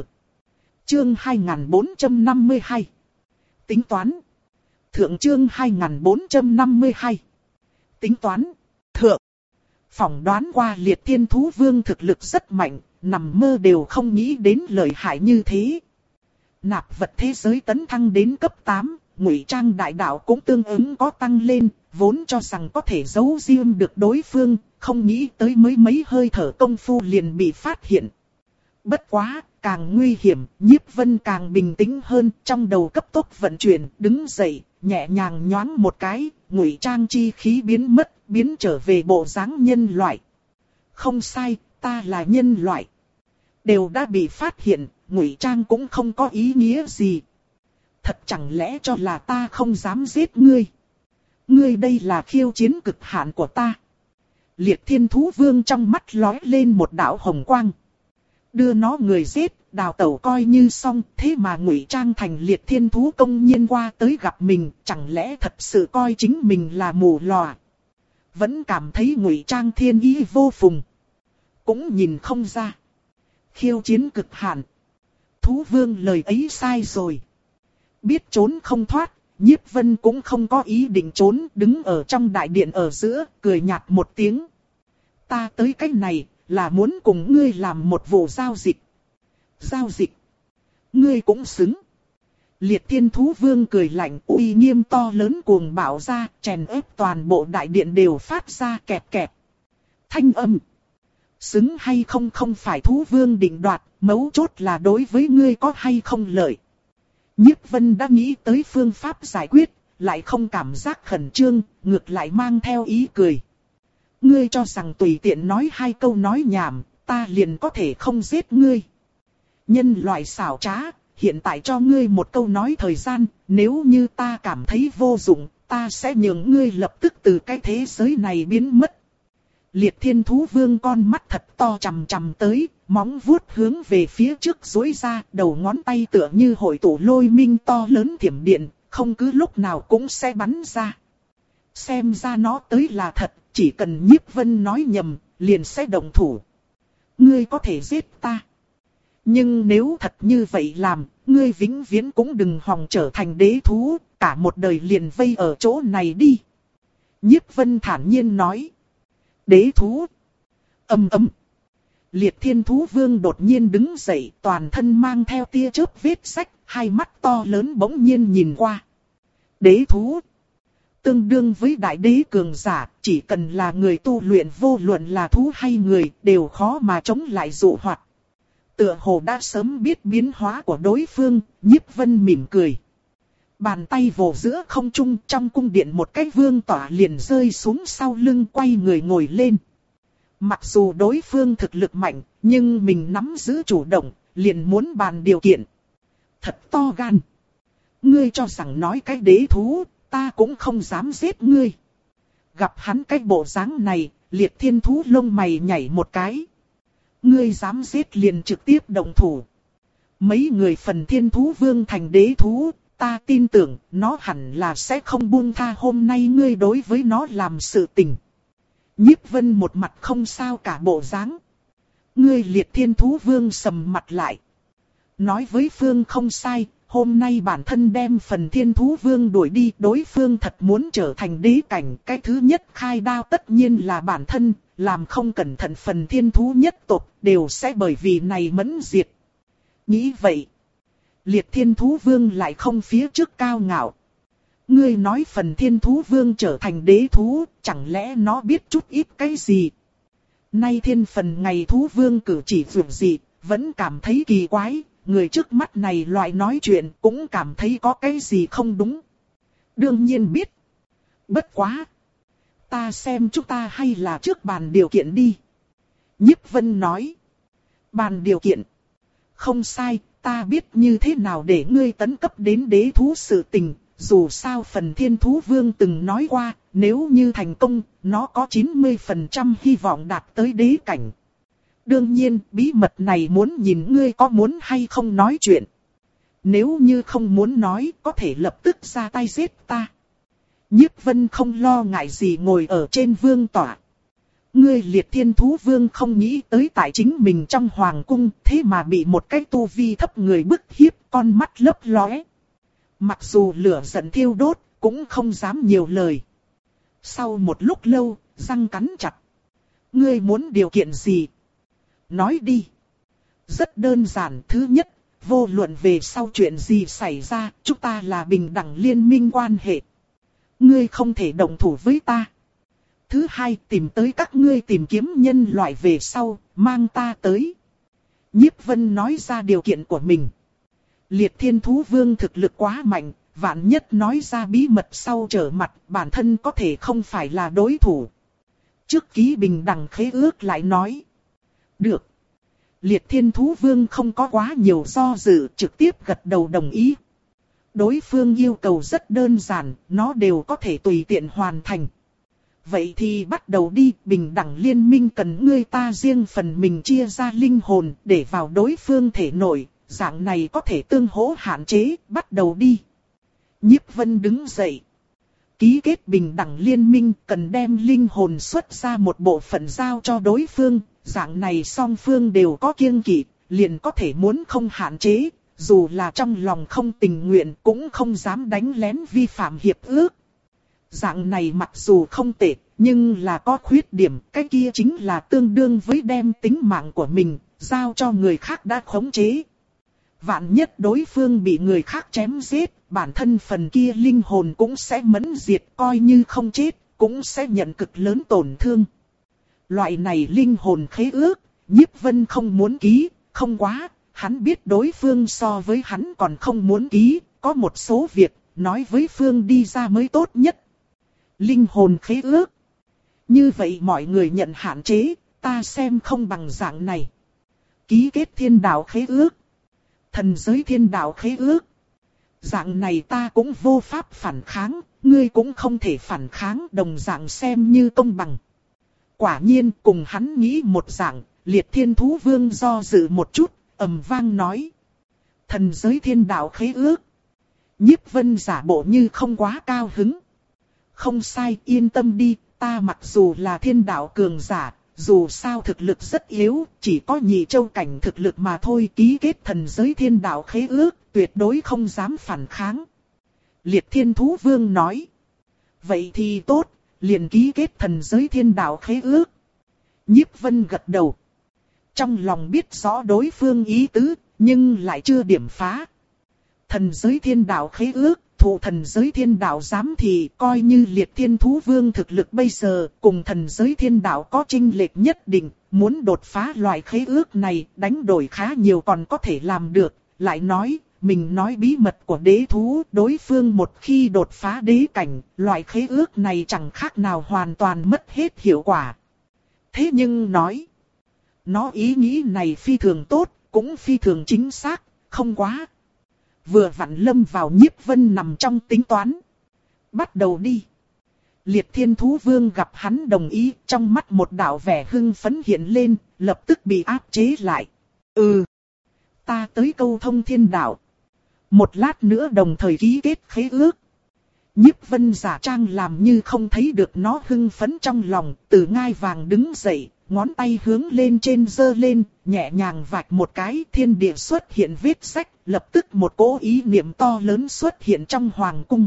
Chương hai nghìn bốn trăm năm mươi hai. Tính toán. Thượng chương hai nghìn bốn trăm năm mươi hai. Tính toán. Thượng. Phỏng đoán qua liệt thiên thú vương thực lực rất mạnh, nằm mơ đều không nghĩ đến lợi hại như thế. Nạp vật thế giới tấn thăng đến cấp tám, ngụy trang đại đạo cũng tương ứng có tăng lên, vốn cho rằng có thể giấu riêng được đối phương, không nghĩ tới mới mấy hơi thở công phu liền bị phát hiện. Bất quá, càng nguy hiểm, Nhiếp Vân càng bình tĩnh hơn, trong đầu cấp tốc vận chuyển, đứng dậy, nhẹ nhàng nhoáng một cái, ngụy trang chi khí biến mất, biến trở về bộ dáng nhân loại. Không sai, ta là nhân loại. Đều đã bị phát hiện, ngụy trang cũng không có ý nghĩa gì. Thật chẳng lẽ cho là ta không dám giết ngươi? Ngươi đây là khiêu chiến cực hạn của ta. Liệt Thiên Thú Vương trong mắt lóe lên một đạo hồng quang. Đưa nó người giết, đào tẩu coi như xong, thế mà ngụy trang thành Liệt Thiên Thú công nhiên qua tới gặp mình, chẳng lẽ thật sự coi chính mình là mù lòa. Vẫn cảm thấy ngụy trang thiên ý vô phùng. Cũng nhìn không ra. Khiêu chiến cực hạn. Thú Vương lời ấy sai rồi. Biết trốn không thoát, Nhiếp Vân cũng không có ý định trốn, đứng ở trong đại điện ở giữa, cười nhạt một tiếng. Ta tới cái này, là muốn cùng ngươi làm một vụ giao dịch. Giao dịch? Ngươi cũng xứng. Liệt Thiên Thú Vương cười lạnh, uy nghiêm to lớn cuồng bạo ra, chèn ép toàn bộ đại điện đều phát ra kẹt kẹt. Thanh âm. Xứng hay không không phải Thú Vương định đoạt, mấu chốt là đối với ngươi có hay không lợi. Nhiếp Vân đã nghĩ tới phương pháp giải quyết, lại không cảm giác khẩn trương, ngược lại mang theo ý cười. Ngươi cho rằng tùy tiện nói hai câu nói nhảm, ta liền có thể không giết ngươi. Nhân loại xảo trá, hiện tại cho ngươi một câu nói thời gian, nếu như ta cảm thấy vô dụng, ta sẽ nhường ngươi lập tức từ cái thế giới này biến mất. Liệt Thiên Thú Vương con mắt thật to chằm chằm tới, móng vuốt hướng về phía trước duỗi ra, đầu ngón tay tựa như hội tụ lôi minh to lớn thiểm điện, không cứ lúc nào cũng sẽ bắn ra. Xem ra nó tới là thật, chỉ cần Nhiếp Vân nói nhầm, liền sẽ động thủ. Ngươi có thể giết ta. Nhưng nếu thật như vậy làm, ngươi vĩnh viễn cũng đừng hòng trở thành đế thú, cả một đời liền vây ở chỗ này đi. Nhiếp Vân thản nhiên nói. Đế thú. Ầm ầm. Liệt Thiên Thú Vương đột nhiên đứng dậy, toàn thân mang theo tia chớp vết sách, hai mắt to lớn bỗng nhiên nhìn qua. Đế thú. Tương đương với đại đế cường giả, chỉ cần là người tu luyện vô luận là thú hay người, đều khó mà chống lại dụ hoặc. Tựa hồ đã sớm biết biến hóa của đối phương, Nhiếp Vân mỉm cười. Bàn tay vồ giữa không trung, trong cung điện một cái vương tỏa liền rơi xuống sau lưng, quay người ngồi lên. Mặc dù đối phương thực lực mạnh, nhưng mình nắm giữ chủ động, liền muốn bàn điều kiện. Thật to gan. Ngươi cho rằng nói cái đế thú, ta cũng không dám giết ngươi. Gặp hắn cái bộ dáng này, Liệt Thiên Thú lông mày nhảy một cái. Ngươi dám giết liền trực tiếp động thủ. Mấy người phần Thiên Thú Vương thành đế thú, ta tin tưởng nó hẳn là sẽ không buông tha hôm nay ngươi đối với nó làm sự tình. Nhiếp Vân một mặt không sao cả bộ dáng. Ngươi Liệt Thiên Thú Vương sầm mặt lại. Nói với Phương không sai, hôm nay bản thân đem phần Thiên Thú Vương đuổi đi, đối phương thật muốn trở thành đế cảnh, cái thứ nhất khai đao tất nhiên là bản thân, làm không cẩn thận phần Thiên Thú nhất tộc đều sẽ bởi vì này mẫn diệt. Nghĩ vậy, Liệt Thiên Thú Vương lại không phía trước cao ngạo. Ngươi nói phần Thiên Thú Vương trở thành đế thú, chẳng lẽ nó biết chút ít cái gì? Nay thiên phần ngày Thú Vương cử chỉ vượt gì, vẫn cảm thấy kỳ quái, người trước mắt này loại nói chuyện cũng cảm thấy có cái gì không đúng. Đương nhiên biết. Bất quá. Ta xem chúng ta hay là trước bàn điều kiện đi. Nhiếp Vân nói. Bàn điều kiện. Không sai, ta biết như thế nào để ngươi tấn cấp đến đế thú sự tình. Dù sao phần Thiên Thú Vương từng nói qua, nếu như thành công, nó có chín mươi phần trăm hy vọng đạt tới đế cảnh. Đương nhiên, bí mật này muốn nhìn ngươi có muốn hay không nói chuyện. Nếu như không muốn nói, có thể lập tức ra tay giết ta. Nhiếp Vân không lo ngại gì ngồi ở trên vương tọa. Ngươi Liệt Thiên Thú Vương không nghĩ tới tại chính mình trong hoàng cung, thế mà bị một cái tu vi thấp người bức hiếp, con mắt lấp lóe. Mặc dù lửa giận thiêu đốt, cũng không dám nhiều lời. Sau một lúc lâu, răng cắn chặt. Ngươi muốn điều kiện gì? Nói đi. Rất đơn giản. Thứ nhất, vô luận về sau chuyện gì xảy ra, chúng ta là bình đẳng liên minh quan hệ. Ngươi không thể đồng thủ với ta. Thứ hai, tìm tới các ngươi tìm kiếm nhân loại về sau, mang ta tới. Nhiếp Vân nói ra điều kiện của mình. Liệt Thiên Thú Vương thực lực quá mạnh, vạn nhất nói ra bí mật sau trở mặt, bản thân có thể không phải là đối thủ. Trước ký bình đẳng khế ước lại nói. Được. Liệt Thiên Thú Vương không có quá nhiều do dự, trực tiếp gật đầu đồng ý. Đối phương yêu cầu rất đơn giản, nó đều có thể tùy tiện hoàn thành. Vậy thì bắt đầu đi, bình đẳng liên minh cần ngươi ta riêng phần mình chia ra linh hồn để vào đối phương thể nội, dạng này có thể tương hỗ hạn chế, bắt đầu đi. Nhiếp Vân đứng dậy. Ký kết bình đẳng liên minh cần đem linh hồn xuất ra một bộ phận giao cho đối phương, dạng này song phương đều có kiêng kỵ, liền có thể muốn không hạn chế, dù là trong lòng không tình nguyện cũng không dám đánh lén vi phạm hiệp ước. Dạng này mặc dù không tệ, nhưng là có khuyết điểm, cái kia chính là tương đương với đem tính mạng của mình, giao cho người khác đã khống chế. Vạn nhất đối phương bị người khác chém giết, bản thân phần kia linh hồn cũng sẽ mẫn diệt, coi như không chết, cũng sẽ nhận cực lớn tổn thương. Loại này linh hồn khế ước, Nhiếp Vân không muốn ký, không quá, hắn biết đối phương so với hắn còn không muốn ký, có một số việc, nói với phương đi ra mới tốt nhất. Linh hồn khế ước. Như vậy mọi người nhận hạn chế, ta xem không bằng dạng này. Ký kết thiên đạo khế ước. Thần giới thiên đạo khế ước. Dạng này ta cũng vô pháp phản kháng, ngươi cũng không thể phản kháng, đồng dạng xem như công bằng. Quả nhiên cùng hắn nghĩ một dạng, Liệt Thiên Thú Vương do dự một chút, ầm vang nói. Thần giới thiên đạo khế ước. Nhiếp Vân giả bộ như không quá cao hứng. Không sai, yên tâm đi, ta mặc dù là thiên đạo cường giả, dù sao thực lực rất yếu, chỉ có nhị châu cảnh thực lực mà thôi, ký kết thần giới thiên đạo khế ước, tuyệt đối không dám phản kháng. Liệt Thiên Thú Vương nói. Vậy thì tốt, liền ký kết thần giới thiên đạo khế ước. Nhiếp Vân gật đầu. Trong lòng biết rõ đối phương ý tứ, nhưng lại chưa điểm phá. Thần giới thiên đạo khế ước, thụ thần giới thiên đạo giám thì coi như Liệt Thiên Thú Vương thực lực bây giờ cùng thần giới thiên đạo có chênh lệch nhất định, muốn đột phá loại khế ước này đánh đổi khá nhiều còn có thể làm được, lại nói, mình nói bí mật của đế thú, đối phương một khi đột phá đế cảnh, loại khế ước này chẳng khác nào hoàn toàn mất hết hiệu quả. Thế nhưng nói, nó ý nghĩ này phi thường tốt, cũng phi thường chính xác, không quá. Vừa vặn lâm vào Nhiếp Vân nằm trong tính toán. Bắt đầu đi. Liệt Thiên Thú Vương gặp hắn đồng ý, trong mắt một đạo vẻ hưng phấn hiện lên, lập tức bị áp chế lại. Ừ, ta tới câu thông thiên đạo. Một lát nữa đồng thời ký kết khế ước. Nhiếp Vân giả trang làm như không thấy được nó hưng phấn trong lòng, từ ngai vàng đứng dậy, ngón tay hướng lên trên giơ lên, nhẹ nhàng vạch một cái, thiên địa xuất hiện vết rách, lập tức một cỗ ý niệm to lớn xuất hiện trong hoàng cung.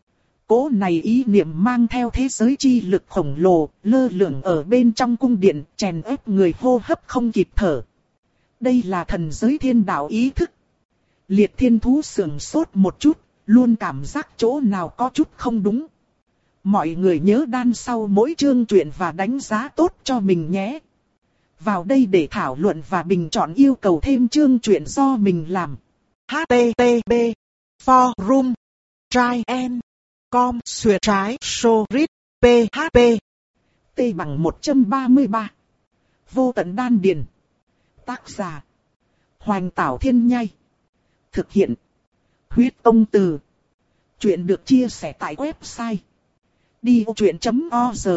Cỗ này ý niệm mang theo thế giới chi lực khổng lồ, lơ lửng ở bên trong cung điện, chèn ép người hô hấp không kịp thở. Đây là thần giới thiên đạo ý thức. Liệt Thiên Thú sườn sốt một chút, luôn cảm giác chỗ nào có chút không đúng. Mọi người nhớ đan sau mỗi chương truyện và đánh giá tốt cho mình nhé. Vào đây để thảo luận và bình chọn yêu cầu thêm chương truyện do mình làm. H T T P Forum Try and Com Xuyệt trái Sorit P H P T bằng một trăm ba mươi ba. Vô tận đan điền. Tác giả Hoành Tảo Thiên Nhai. Thực hiện Huyết Tông Từ. Chuyện được chia sẻ tại website đi vô chuyện chấm org.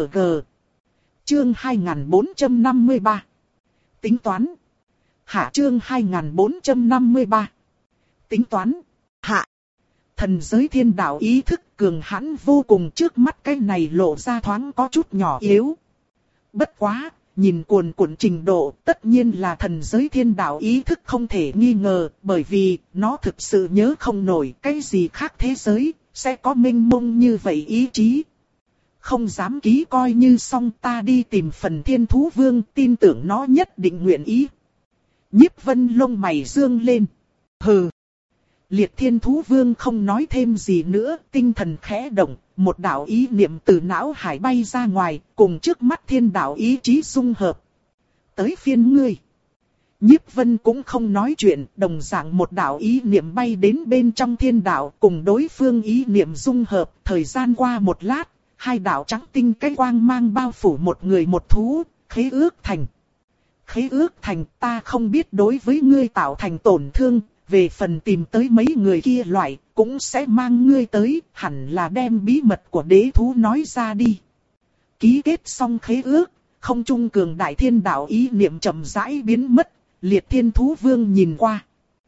Chương hai nghìn bốn trăm năm mươi ba. Tính toán. Hạ chương hai nghìn bốn trăm năm mươi ba. Tính toán. Hạ. Thần giới thiên đạo ý thức cường hãn vô cùng, trước mắt cái này lộ ra thoáng có chút nhỏ yếu. Bất quá, nhìn cuồn cuộn trình độ, tất nhiên là thần giới thiên đạo ý thức không thể nghi ngờ, bởi vì nó thực sự nhớ không nổi cái gì khác thế giới, sẽ có mênh mông như vậy ý chí. Không dám ký coi như xong, ta đi tìm phần Thiên Thú Vương, tin tưởng nó nhất định nguyện ý. Nhiếp Vân lông mày dương lên. Hừ. Liệt Thiên Thú Vương không nói thêm gì nữa, tinh thần khẽ động, một đạo ý niệm từ não hải bay ra ngoài, cùng trước mắt thiên đạo ý chí dung hợp. Tới phiên ngươi. Nhiếp Vân cũng không nói chuyện, đồng dạng một đạo ý niệm bay đến bên trong thiên đạo, cùng đối phương ý niệm dung hợp. Thời gian qua một lát, hai đạo trắng tinh cái quang mang bao phủ một người một thú, khế ước thành. Khế ước thành, ta không biết đối với ngươi tạo thành tổn thương, về phần tìm tới mấy người kia loại, cũng sẽ mang ngươi tới, hẳn là đem bí mật của đế thú nói ra đi. ký kết xong khế ước, không trung cường đại thiên đạo ý niệm chậm rãi biến mất, Liệt Thiên Thú Vương nhìn qua.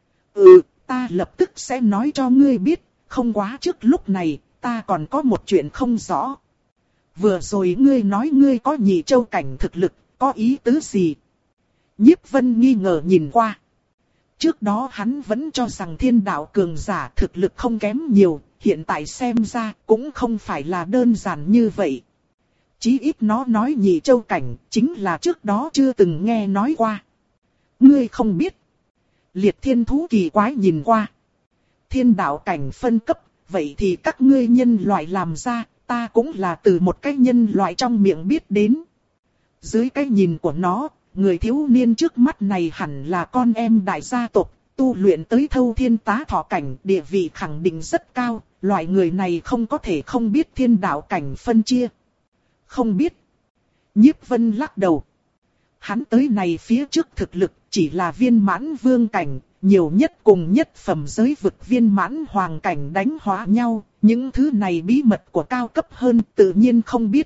Ừ, ta lập tức sẽ nói cho ngươi biết, không quá trước lúc này, ta còn có một chuyện không rõ. Vừa rồi ngươi nói ngươi có nhị châu cảnh thực lực, có ý tứ gì? Nhiếp Vân nghi ngờ nhìn qua. Trước đó hắn vẫn cho rằng thiên đạo cường giả thực lực không kém nhiều, hiện tại xem ra cũng không phải là đơn giản như vậy. Chí ít nó nói nhị châu cảnh, chính là trước đó chưa từng nghe nói qua. Ngươi không biết. Liệt Thiên Thú kỳ quái nhìn qua. Thiên đạo cảnh phân cấp, vậy thì các ngươi nhân loại làm ra, ta cũng là từ một cái nhân loại trong miệng biết đến. Dưới cái nhìn của nó, người thiếu niên trước mắt này hẳn là con em đại gia tộc, tu luyện tới thâu thiên tá thọ cảnh, địa vị khẳng định rất cao, loại người này không có thể không biết thiên đạo cảnh phân chia. Không biết. Nhiếp Vân lắc đầu. Hắn tới này phía trước thực lực chỉ là viên mãn vương cảnh, nhiều nhất cùng nhất phẩm giới vực viên mãn hoàng cảnh đánh hóa nhau, những thứ này bí mật của cao cấp hơn tự nhiên không biết.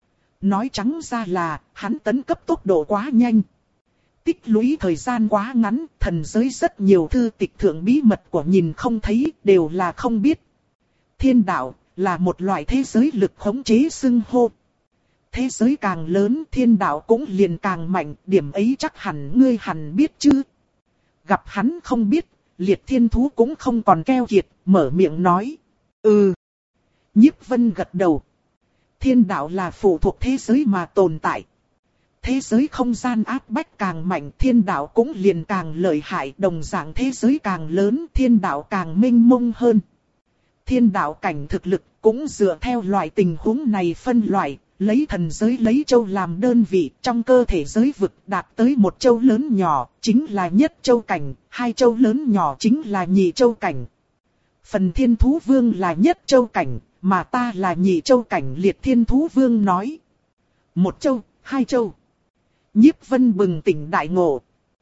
Nói trắng ra là, hắn tấn cấp tốc độ quá nhanh. Tích lũy thời gian quá ngắn, thần giới rất nhiều thư tịch thượng bí mật của nhìn không thấy, đều là không biết. Thiên đạo, là một loại thế giới lực khống chế xưng hô. Thế giới càng lớn, thiên đạo cũng liền càng mạnh, điểm ấy chắc hẳn ngươi hẳn biết chứ. Gặp hắn không biết, Liệt Thiên Thú cũng không còn keo kiệt, mở miệng nói. Ừ. Nhiếp Vân gật đầu. Thiên đạo là phụ thuộc thế giới mà tồn tại. Thế giới không gian áp bách càng mạnh, thiên đạo cũng liền càng lợi hại, đồng dạng thế giới càng lớn, thiên đạo càng mênh mông hơn. Thiên đạo cảnh thực lực cũng dựa theo loại tình huống này phân loại, lấy thần giới lấy châu làm đơn vị, trong cơ thể giới vực đạt tới một châu lớn nhỏ, chính là nhất châu cảnh, hai châu lớn nhỏ chính là nhị châu cảnh. Phần Thiên Thú Vương là nhất châu cảnh, mà ta là nhị châu cảnh, Liệt Thiên Thú Vương nói. Một châu, hai châu. Nhiếp Vân bừng tỉnh đại ngộ.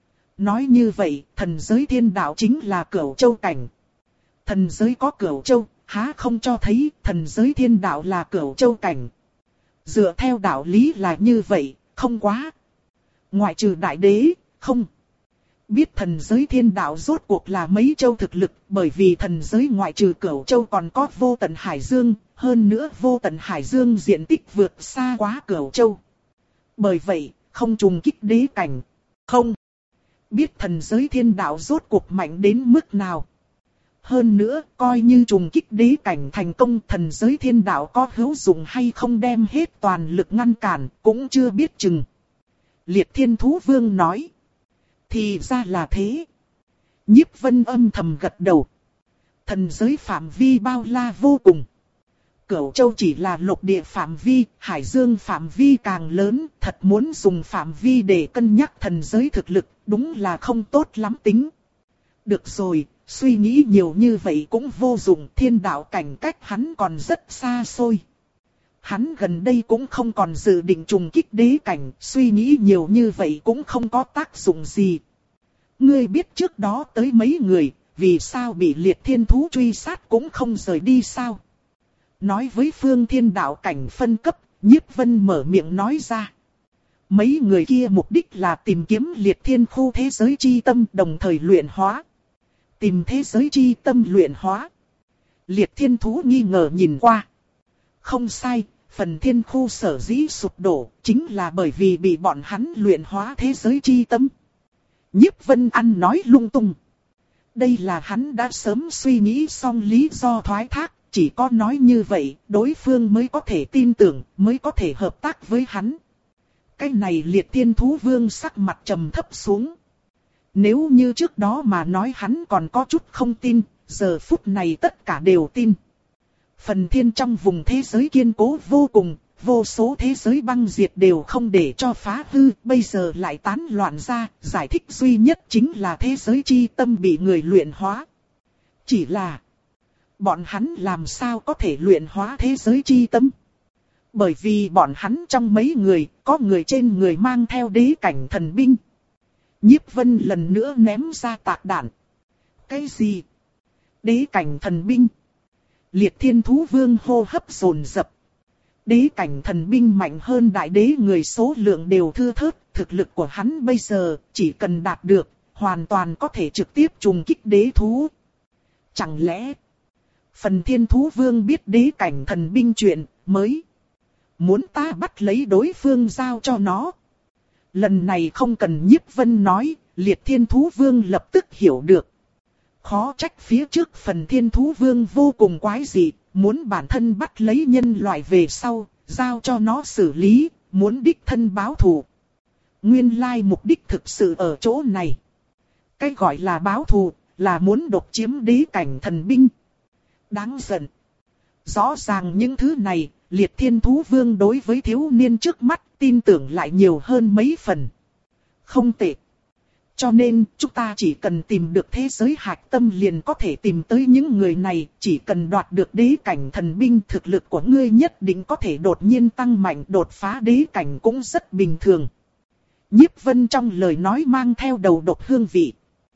Nói như vậy, thần giới thiên đạo chính là cửu châu cảnh. Thần giới có cửu châu, há không cho thấy thần giới thiên đạo là cửu châu cảnh. Dựa theo đạo lý là như vậy, không quá. Ngoại trừ đại đế, không. Biết thần giới thiên đạo rốt cuộc là mấy châu thực lực, bởi vì thần giới ngoại trừ cửu châu còn có vô tận hải dương, hơn nữa vô tận hải dương diện tích vượt xa quá cửu châu. Bởi vậy, không trùng kích đế cảnh. Không. Biết thần giới thiên đạo rốt cuộc mạnh đến mức nào. Hơn nữa, coi như trùng kích đế cảnh thành công, thần giới thiên đạo có hữu dụng hay không đem hết toàn lực ngăn cản, cũng chưa biết chừng. Liệt Thiên Thú Vương nói. Thì ra là thế. Nhiếp Vân âm thầm gật đầu. Thần giới phạm vi bao la vô cùng. Cửu châu chỉ là lục địa phạm vi, hải dương phạm vi càng lớn, thật muốn dùng phạm vi để cân nhắc thần giới thực lực, đúng là không tốt lắm tính. Được rồi, suy nghĩ nhiều như vậy cũng vô dụng, thiên đạo cảnh cách hắn còn rất xa xôi. Hắn gần đây cũng không còn dự định trùng kích đế cảnh, suy nghĩ nhiều như vậy cũng không có tác dụng gì. Ngươi biết trước đó tới mấy người, vì sao bị Liệt Thiên Thú truy sát cũng không rời đi sao? Nói với Phương Thiên đạo cảnh phân cấp, Nhiếp Vân mở miệng nói ra. Mấy người kia mục đích là tìm kiếm Liệt Thiên khu thế giới chi tâm, đồng thời luyện hóa. Tìm thế giới chi tâm luyện hóa. Liệt Thiên Thú nghi ngờ nhìn qua. Không sai, phần thiên khu sở dĩ sụp đổ, chính là bởi vì bị bọn hắn luyện hóa thế giới chi tâm. Nhiếp Vân ăn nói lung tung. Đây là hắn đã sớm suy nghĩ xong lý do thoái thác, chỉ có nói như vậy, đối phương mới có thể tin tưởng, mới có thể hợp tác với hắn. Cái này Liệt Thiên Thú Vương sắc mặt trầm thấp xuống. Nếu như trước đó mà nói hắn còn có chút không tin, giờ phút này tất cả đều tin. Phần thiên trong vùng thế giới kiên cố vô cùng, vô số thế giới băng diệt đều không để cho phá hư, bây giờ lại tán loạn ra, giải thích duy nhất chính là thế giới chi tâm bị người luyện hóa. Chỉ là, bọn hắn làm sao có thể luyện hóa thế giới chi tâm? Bởi vì bọn hắn trong mấy người, có người trên người mang theo đế cảnh thần binh. Nhiếp Vân lần nữa ném ra tạc đạn. Cái gì? Đế cảnh thần binh? Liệt Thiên Thú Vương hô hấp dồn dập. Đế cảnh thần binh mạnh hơn đại đế người số lượng đều thưa thớt, thực lực của hắn bây giờ chỉ cần đạt được, hoàn toàn có thể trực tiếp trùng kích đế thú. Chẳng lẽ Phần Thiên Thú Vương biết đế cảnh thần binh chuyện mới muốn ta bắt lấy đối phương giao cho nó? Lần này không cần Nhiếp Vân nói, Liệt Thiên Thú Vương lập tức hiểu được. Khó trách phía trước Phần Thiên Thú Vương vô cùng quái dị, muốn bản thân bắt lấy nhân loại về sau, giao cho nó xử lý, muốn đích thân báo thù. Nguyên lai mục đích thực sự ở chỗ này. Cái gọi là báo thù, là muốn độc chiếm đế cảnh thần binh. Đáng giận. Rõ ràng những thứ này, Liệt Thiên Thú Vương đối với thiếu niên trước mắt tin tưởng lại nhiều hơn mấy phần. Không tệ. Cho nên, chúng ta chỉ cần tìm được thế giới hạch tâm liền có thể tìm tới những người này, chỉ cần đoạt được đế cảnh thần binh, thực lực của ngươi nhất định có thể đột nhiên tăng mạnh, đột phá đế cảnh cũng rất bình thường. Nhiếp Vân trong lời nói mang theo đầu độc hương vị.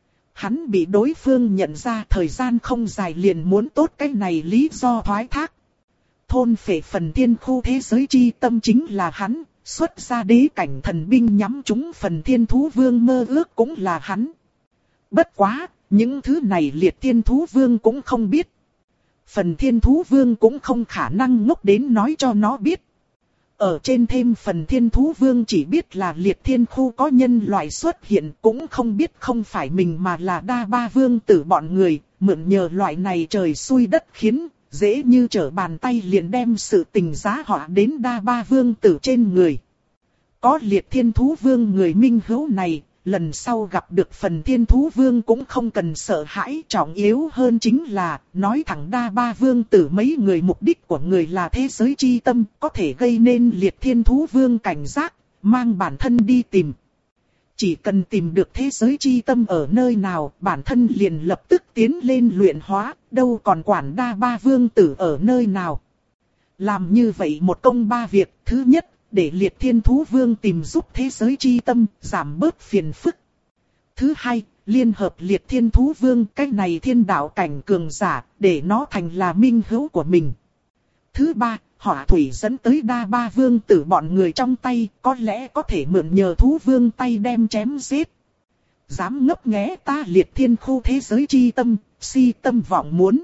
Hắn bị đối phương nhận ra thời gian không dài liền muốn tốt cái này lý do thoái thác. Thôn phệ Phần Thiên khu thế giới chi tâm chính là hắn. Xuất ra đế cảnh thần binh nhắm trúng Phần Thiên Thú Vương mơ ước cũng là hắn. Bất quá, những thứ này Liệt Thiên Thú Vương cũng không biết. Phần Thiên Thú Vương cũng không khả năng ngốc đến nói cho nó biết. Ở trên thêm Phần Thiên Thú Vương chỉ biết là Liệt Thiên khu có nhân loại xuất hiện, cũng không biết không phải mình mà là Đa Ba Vương tử bọn người, mượn nhờ loại này trời xui đất khiến. Dễ như trở bàn tay liền đem sự tình giá họa đến Đa Ba Vương tử trên người. Có Liệt Thiên Thú Vương người minh hữu này, lần sau gặp được Phần Thiên Thú Vương cũng không cần sợ hãi. Trọng yếu hơn chính là, nói thẳng Đa Ba Vương tử mấy người mục đích của người là thế giới chi tâm, có thể gây nên Liệt Thiên Thú Vương cảnh giác, mang bản thân đi tìm. Chỉ cần tìm được thế giới chi tâm ở nơi nào, bản thân liền lập tức tiến lên luyện hóa, đâu còn quản Đa Ba Vương tử ở nơi nào. Làm như vậy một công ba việc, thứ nhất, để Liệt Thiên Thú Vương tìm giúp thế giới chi tâm, giảm bớt phiền phức. Thứ hai, liên hợp Liệt Thiên Thú Vương, cái này thiên đạo cảnh cường giả, để nó thành là minh hữu của mình. Thứ ba, Hỏa Thủy dẫn tới Đa Ba Vương tử bọn người trong tay, có lẽ có thể mượn nhờ Thú Vương tay đem chém giết. Dám ngấp nghé ta Liệt Thiên khu thế giới chi tâm, si tâm vọng muốn.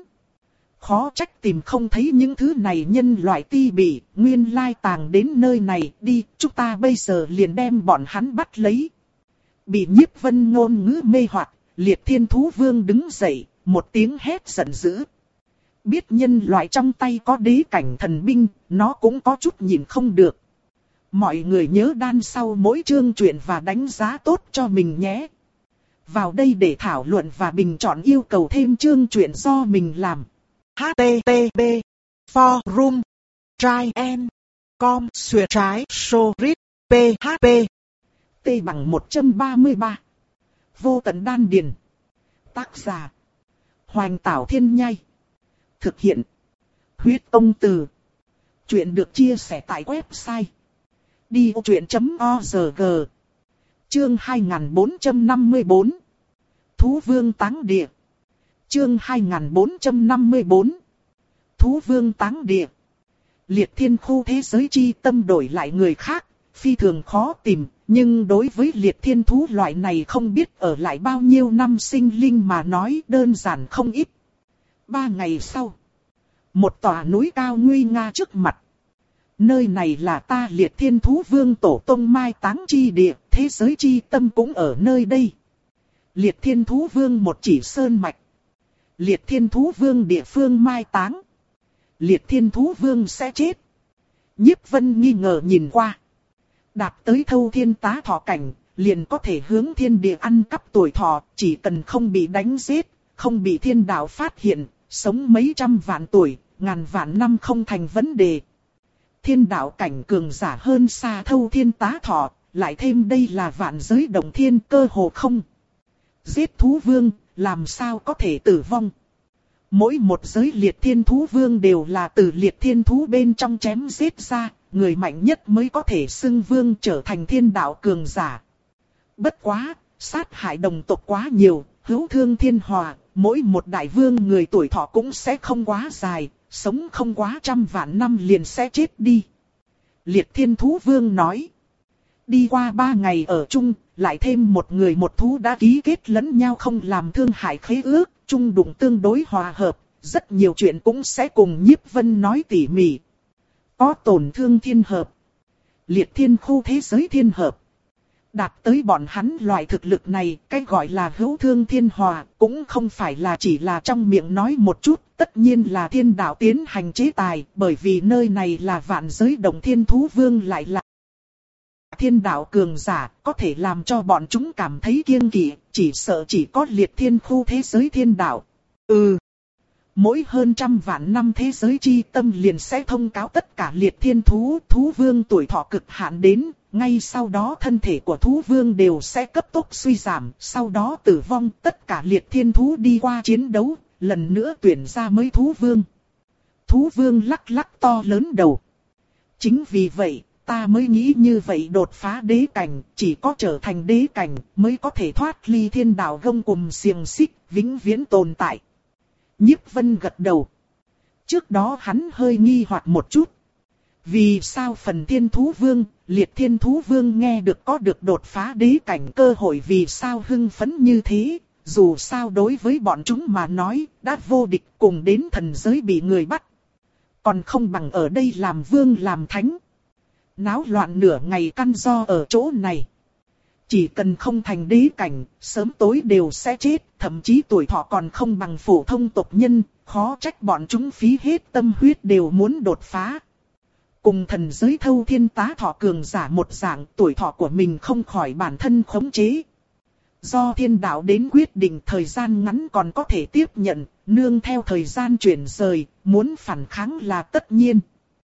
Khó trách tìm không thấy những thứ này nhân loại ti bỉ, nguyên lai tàng đến nơi này, đi, chúng ta bây giờ liền đem bọn hắn bắt lấy. Bị Nhiếp Vân ngôn ngữ mê hoặc, Liệt Thiên Thú Vương đứng dậy, một tiếng hét giận dữ. Biết nhân loại trong tay có đế cảnh thần binh, nó cũng có chút nhìn không được. Mọi người nhớ đan sau mỗi chương truyện và đánh giá tốt cho mình nhé. Vào đây để thảo luận và bình chọn yêu cầu thêm chương truyện do mình làm. H T T P Forum Try and Com Xuyệt trái Sorit P H P T bằng một trăm ba mươi ba. Vô tận đan điền. Tác giả Hoành Tảo Thiên Nhai. Thực hiện Huyết Tông Từ. Chuyện được chia sẻ tại website đi ô truyện chấm org. Chương hai nghìn bốn trăm năm mươi bốn. Thú Vương Táng Địa. Chương hai nghìn bốn trăm năm mươi bốn. Thú Vương Táng Địa. Liệt Thiên khu thế giới chi tâm đổi lại người khác, phi thường khó tìm, nhưng đối với Liệt Thiên thú loại này không biết ở lại bao nhiêu năm sinh linh mà nói đơn giản không ít. Ba ngày sau, một tòa núi cao nguy nga trước mặt. Nơi này là ta Liệt Thiên Thú Vương tổ tông mai táng chi địa, thế giới chi tâm cũng ở nơi đây. Liệt Thiên Thú Vương một chỉ sơn mạch. Liệt Thiên Thú Vương địa phương mai táng. Liệt Thiên Thú Vương sẽ chết. Nhiếp Vân nghi ngờ nhìn qua. Đạt tới thâu thiên tá thọ cảnh, liền có thể hướng thiên địa ăn cắp tuổi thọ, chỉ cần không bị đánh giết, không bị thiên đạo phát hiện, sống mấy trăm vạn tuổi, ngàn vạn năm không thành vấn đề. Thiên đạo cảnh cường giả hơn xa thâu thiên tá thọ, lại thêm đây là vạn giới động thiên, cơ hồ không. Giết thú vương, làm sao có thể tử vong? Mỗi một giới Liệt Thiên Thú Vương đều là từ Liệt Thiên Thú bên trong chém giết ra, người mạnh nhất mới có thể xưng vương trở thành thiên đạo cường giả. Bất quá, sát hại đồng tộc quá nhiều, hữu thương thiên hòa, mỗi một đại vương người tuổi thọ cũng sẽ không quá dài, sống không quá trăm vạn năm liền sẽ chết đi. Liệt Thiên Thú Vương nói. Đi qua ba ngày ở chung, lại thêm một người một thú đã ký kết lẫn nhau không làm thương hại khế ước, chung đụng tương đối hòa hợp, rất nhiều chuyện cũng sẽ cùng Nhiếp Vân nói tỉ mỉ. Có tổn thương thiên hợp, liệt thiên khu thế giới thiên hợp. Đạt tới bọn hắn loại thực lực này, cái gọi là hữu thương thiên hòa, cũng không phải là chỉ là trong miệng nói một chút, tất nhiên là thiên đạo tiến hành chế tài, bởi vì nơi này là vạn giới động thiên thú vương lại là thiên đạo cường giả, có thể làm cho bọn chúng cảm thấy kiêng kỵ, chỉ sợ chỉ có liệt thiên khu thế giới thiên đạo. Ừ. Mỗi hơn trăm vạn năm thế giới chi tâm liền sẽ thông cáo tất cả liệt thiên thú, thú vương tuổi thọ cực hạn đến, ngay sau đó thân thể của thú vương đều sẽ cấp tốc suy giảm, sau đó tử vong, tất cả liệt thiên thú đi qua chiến đấu, lần nữa tuyển ra mới thú vương. Thú vương lắc lắc to lớn đầu. Chính vì vậy, ta mới nghĩ như vậy, đột phá đế cảnh, chỉ có trở thành đế cảnh mới có thể thoát ly thiên đạo gông cùm xiềng xích, vĩnh viễn tồn tại. Nhiếp Vân gật đầu. Trước đó hắn hơi nghi hoặc một chút. Vì sao phần thiên thú vương, liệt thiên thú vương nghe được có được đột phá đế cảnh cơ hội, vì sao hưng phấn như thế? Dù sao đối với bọn chúng mà nói, đã vô địch, cùng đến thần giới bị người bắt. Còn không bằng ở đây làm vương làm thánh. Náo loạn nửa ngày căn do ở chỗ này. Chỉ cần không thành đế cảnh, sớm tối đều sẽ chết, thậm chí tuổi thọ còn không bằng phổ thông tộc nhân, khó trách bọn chúng phí hết tâm huyết đều muốn đột phá. Cùng thần giới thâu thiên tá thọ cường giả một dạng, tuổi thọ của mình không khỏi bản thân khống chế. Do thiên đạo đến quyết định thời gian ngắn còn có thể tiếp nhận, nương theo thời gian chuyển rời, muốn phản kháng là tất nhiên.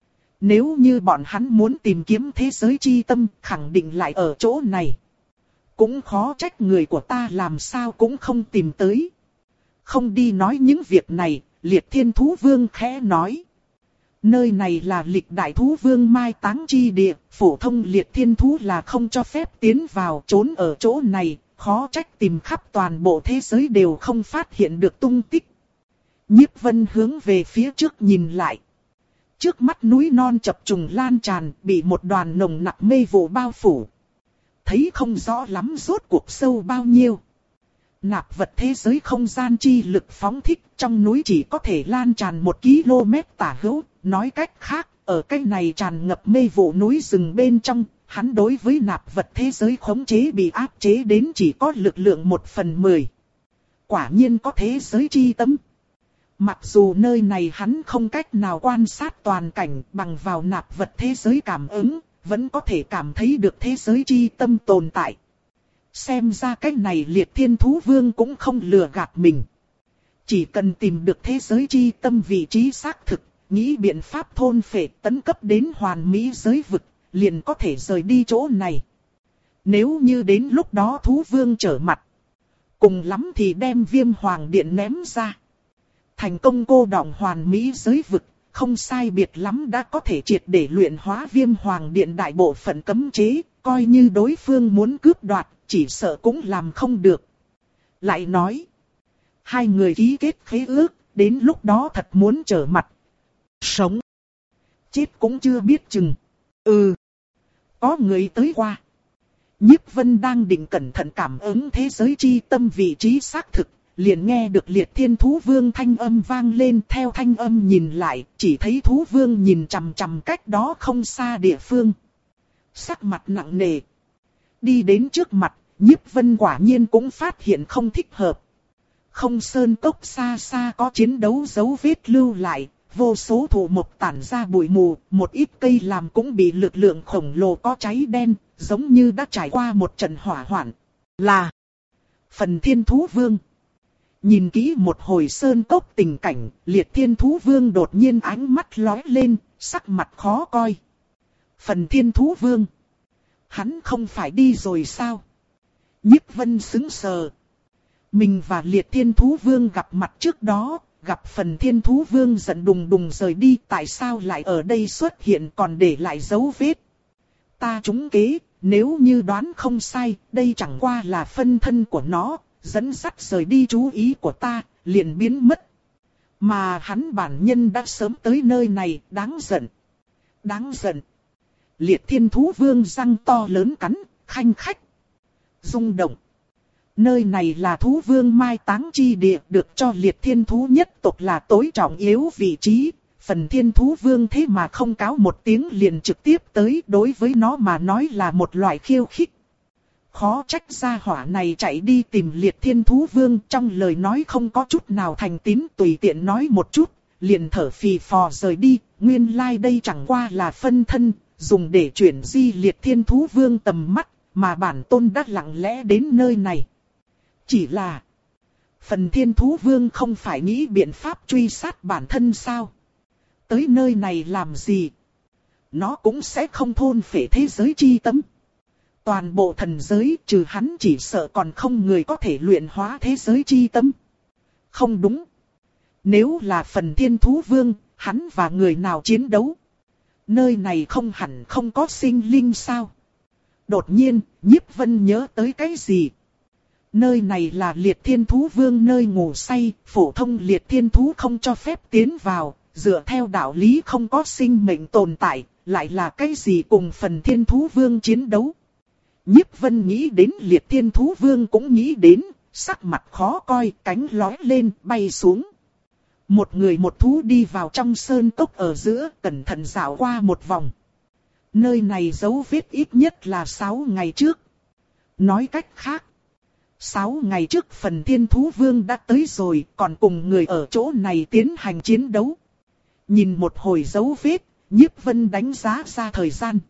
Nếu như bọn hắn muốn tìm kiếm thế giới chi tâm, khẳng định lại ở chỗ này. Cũng khó trách người của ta làm sao cũng không tìm tới. Không đi nói những việc này, liệt thiên thú vương khẽ nói. Nơi này là lịch đại thú vương mai táng chi địa, phổ thông liệt thiên thú là không cho phép tiến vào, trốn ở chỗ này, khó trách tìm khắp toàn bộ thế giới đều không phát hiện được tung tích. Nhiếp Vân hướng về phía trước nhìn lại. Trước mắt núi non chập trùng lan tràn, bị một đoàn nồng nặc mê vụ bao phủ. Thấy không rõ lắm rốt cuộc sâu bao nhiêu. Nạp vật thế giới không gian chi lực phóng thích, trong núi chỉ có thể lan tràn một ki lô mét tả hữu. Nói cách khác, ở cái này tràn ngập mê vụ núi rừng bên trong, hắn đối với nạp vật thế giới khống chế bị áp chế đến chỉ có lực lượng một phần mười. Quả nhiên có thế giới chi tâm. Mặc dù nơi này hắn không cách nào quan sát toàn cảnh, bằng vào nạp vật thế giới cảm ứng, vẫn có thể cảm thấy được thế giới chi tâm tồn tại. Xem ra cái này liệt thiên thú vương cũng không lừa gạt mình. Chỉ cần tìm được thế giới chi tâm vị trí xác thực, nghĩ biện pháp thôn phệ tấn cấp đến hoàn mỹ giới vực, liền có thể rời đi chỗ này. Nếu như đến lúc đó thú vương trở mặt, cùng lắm thì đem viêm hoàng điện ném ra. Thành công cô đọng hoàn mỹ giới vực, không sai biệt lắm đã có thể triệt để luyện hóa viêm hoàng điện đại bộ phận cấm chế, coi như đối phương muốn cướp đoạt, chỉ sợ cũng làm không được. Lại nói, hai người ký kết khế ước, đến lúc đó thật muốn trở mặt. Sống, chết cũng chưa biết chừng. Ừ, có người tới qua. Nhiếp Vân đang định cẩn thận cảm ứng thế giới chi tâm vị trí xác thực, liền nghe được liệt thiên thú vương thanh âm vang lên. Theo thanh âm nhìn lại, chỉ thấy thú vương nhìn chằm chằm cách đó không xa địa phương. Sắc mặt nặng nề. Đi đến trước mặt, Nhiếp Vân quả nhiên cũng phát hiện không thích hợp. Không sơn cốc xa xa có chiến đấu dấu vết lưu lại, vô số thụ mộc tản ra bụi mù, một ít cây làm cũng bị lực lượng khổng lồ có cháy đen, giống như đã trải qua một trận hỏa hoạn. Là phần thiên thú vương. Nhìn kỹ một hồi sơn cốc tình cảnh, liệt thiên thú vương đột nhiên ánh mắt lóe lên, sắc mặt khó coi. Phần thiên thú vương. Hắn không phải đi rồi sao? Nhiếp Vân sững sờ. Mình và liệt thiên thú vương gặp mặt trước đó, gặp phần thiên thú vương giận đùng đùng rời đi, tại sao lại ở đây xuất hiện còn để lại dấu vết? Ta trúng kế, nếu như đoán không sai, đây chẳng qua là phân thân của nó, dẫn dắt rời đi chú ý của ta, liền biến mất. Mà hắn bản nhân đã sớm tới nơi này, đáng giận. Đáng giận. Liệt thiên thú vương răng to lớn cắn, khanh khách, rung động. Nơi này là thú vương mai táng chi địa, được cho liệt thiên thú nhất tộc là tối trọng yếu vị trí. Phần thiên thú vương thế mà không cáo một tiếng liền trực tiếp tới, đối với nó mà nói là một loại khiêu khích. Khó trách gia hỏa này chạy đi tìm liệt thiên thú vương, trong lời nói không có chút nào thành tín, tùy tiện nói một chút, liền thở phì phò rời đi. Nguyên lai like đây chẳng qua là phân thân, dùng để chuyển di liệt thiên thú vương tầm mắt, mà bản tôn đã lặng lẽ đến nơi này. Chỉ là, phần thiên thú vương không phải nghĩ biện pháp truy sát bản thân sao? Tới nơi này làm gì? Nó cũng sẽ không thôn phệ thế giới chi tâm. Toàn bộ thần giới trừ hắn chỉ sợ còn không người có thể luyện hóa thế giới chi tâm. Không đúng. Nếu là phần thiên thú vương, hắn và người nào chiến đấu? Nơi này không hẳn không có sinh linh sao? Đột nhiên, Nhiếp Vân nhớ tới cái gì? Nơi này là liệt thiên thú vương nơi ngủ say, phổ thông liệt thiên thú không cho phép tiến vào, dựa theo đạo lý không có sinh mệnh tồn tại, lại là cái gì cùng phần thiên thú vương chiến đấu? Nhiếp Vân nghĩ đến liệt thiên thú vương cũng nghĩ đến, sắc mặt khó coi, cánh lói lên, bay xuống. Một người một thú đi vào trong sơn cốc ở giữa, cẩn thận dạo qua một vòng. Nơi này dấu vết ít nhất là sáu ngày trước. Nói cách khác, sáu ngày trước phần thiên thú vương đã tới rồi, còn cùng người ở chỗ này tiến hành chiến đấu. Nhìn một hồi dấu vết, Nhiếp Vân đánh giá ra thời gian.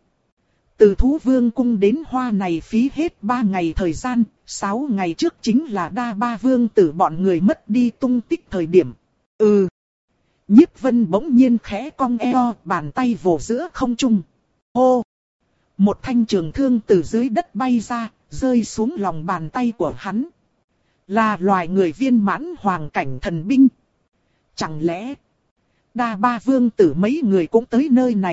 Từ thú vương cung đến hoa này phí hết ba ngày thời gian, sáu ngày trước chính là đa ba vương tử bọn người mất đi tung tích thời điểm. Ừ. Nhiếp Vân bỗng nhiên khẽ cong eo, bàn tay vồ giữa không trung. Hô. Một thanh trường thương từ dưới đất bay ra, rơi xuống lòng bàn tay của hắn. Là loài người viên mãn hoàng cảnh thần binh. Chẳng lẽ đa ba vương tử mấy người cũng tới nơi này?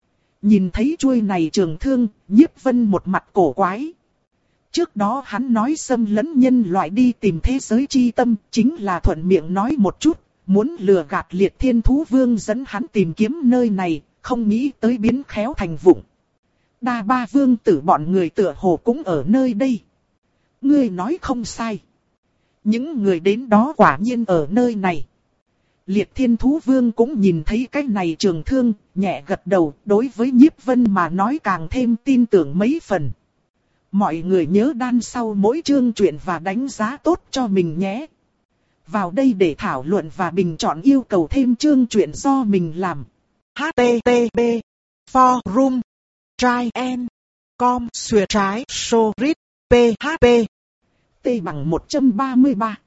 Nhìn thấy chuôi này trường thương, Nhiếp Vân một mặt cổ quái. Trước đó hắn nói xâm lấn nhân loại đi tìm thế giới chi tâm, chính là thuận miệng nói một chút, muốn lừa gạt liệt thiên thú vương dẫn hắn tìm kiếm nơi này, không nghĩ tới biến khéo thành vụng. Đa ba vương tử bọn người tựa hồ cũng ở nơi đây. Ngươi nói không sai. Những người đến đó quả nhiên ở nơi này. Liệt thiên thú vương cũng nhìn thấy cái này trường thương, nhẹ gật đầu, đối với Nhiếp Vân mà nói càng thêm tin tưởng mấy phần. Mọi người nhớ đan sau mỗi chương truyện và đánh giá tốt cho mình nhé. Vào đây để thảo luận và bình chọn yêu cầu thêm chương truyện do mình làm. H T T P Forum Try and Com Xuyệt trái Sorit P H P T bằng một trăm ba mươi ba.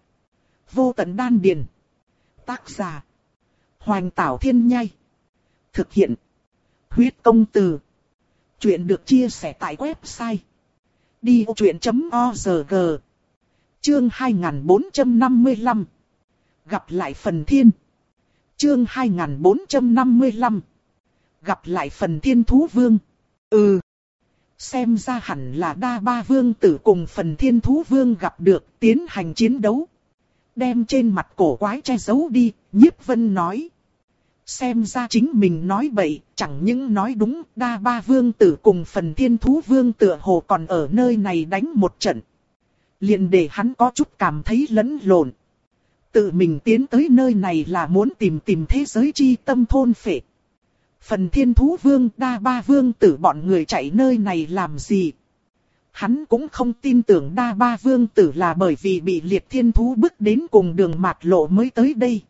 Vô tận đan điền. Tác giả Hoành Tảo Thiên Nhai. Thực hiện Huyết Công Từ. Chuyện được chia sẻ tại website đi ô truyện chấm org. Chương hai nghìn bốn trăm năm mươi lăm. Gặp lại phần thiên. Chương hai nghìn bốn trăm năm mươi lăm. Gặp lại phần thiên thú vương. Ừ. Xem ra hẳn là đa ba vương tử cùng phần thiên thú vương gặp được, tiến hành chiến đấu. Đem trên mặt cổ quái che giấu đi, Nhiếp Vân nói. Xem ra chính mình nói bậy, chẳng những nói đúng, đa ba vương tử cùng phần thiên thú vương tựa hồ còn ở nơi này đánh một trận. Liền để hắn có chút cảm thấy lẫn lộn. Tự mình tiến tới nơi này là muốn tìm tìm thế giới chi tâm thôn phệ. Phần thiên thú vương đa ba vương tử bọn người chạy nơi này làm gì? Hắn cũng không tin tưởng đa ba vương tử là bởi vì bị liệt thiên thú bước đến cùng đường mạt lộ mới tới đây.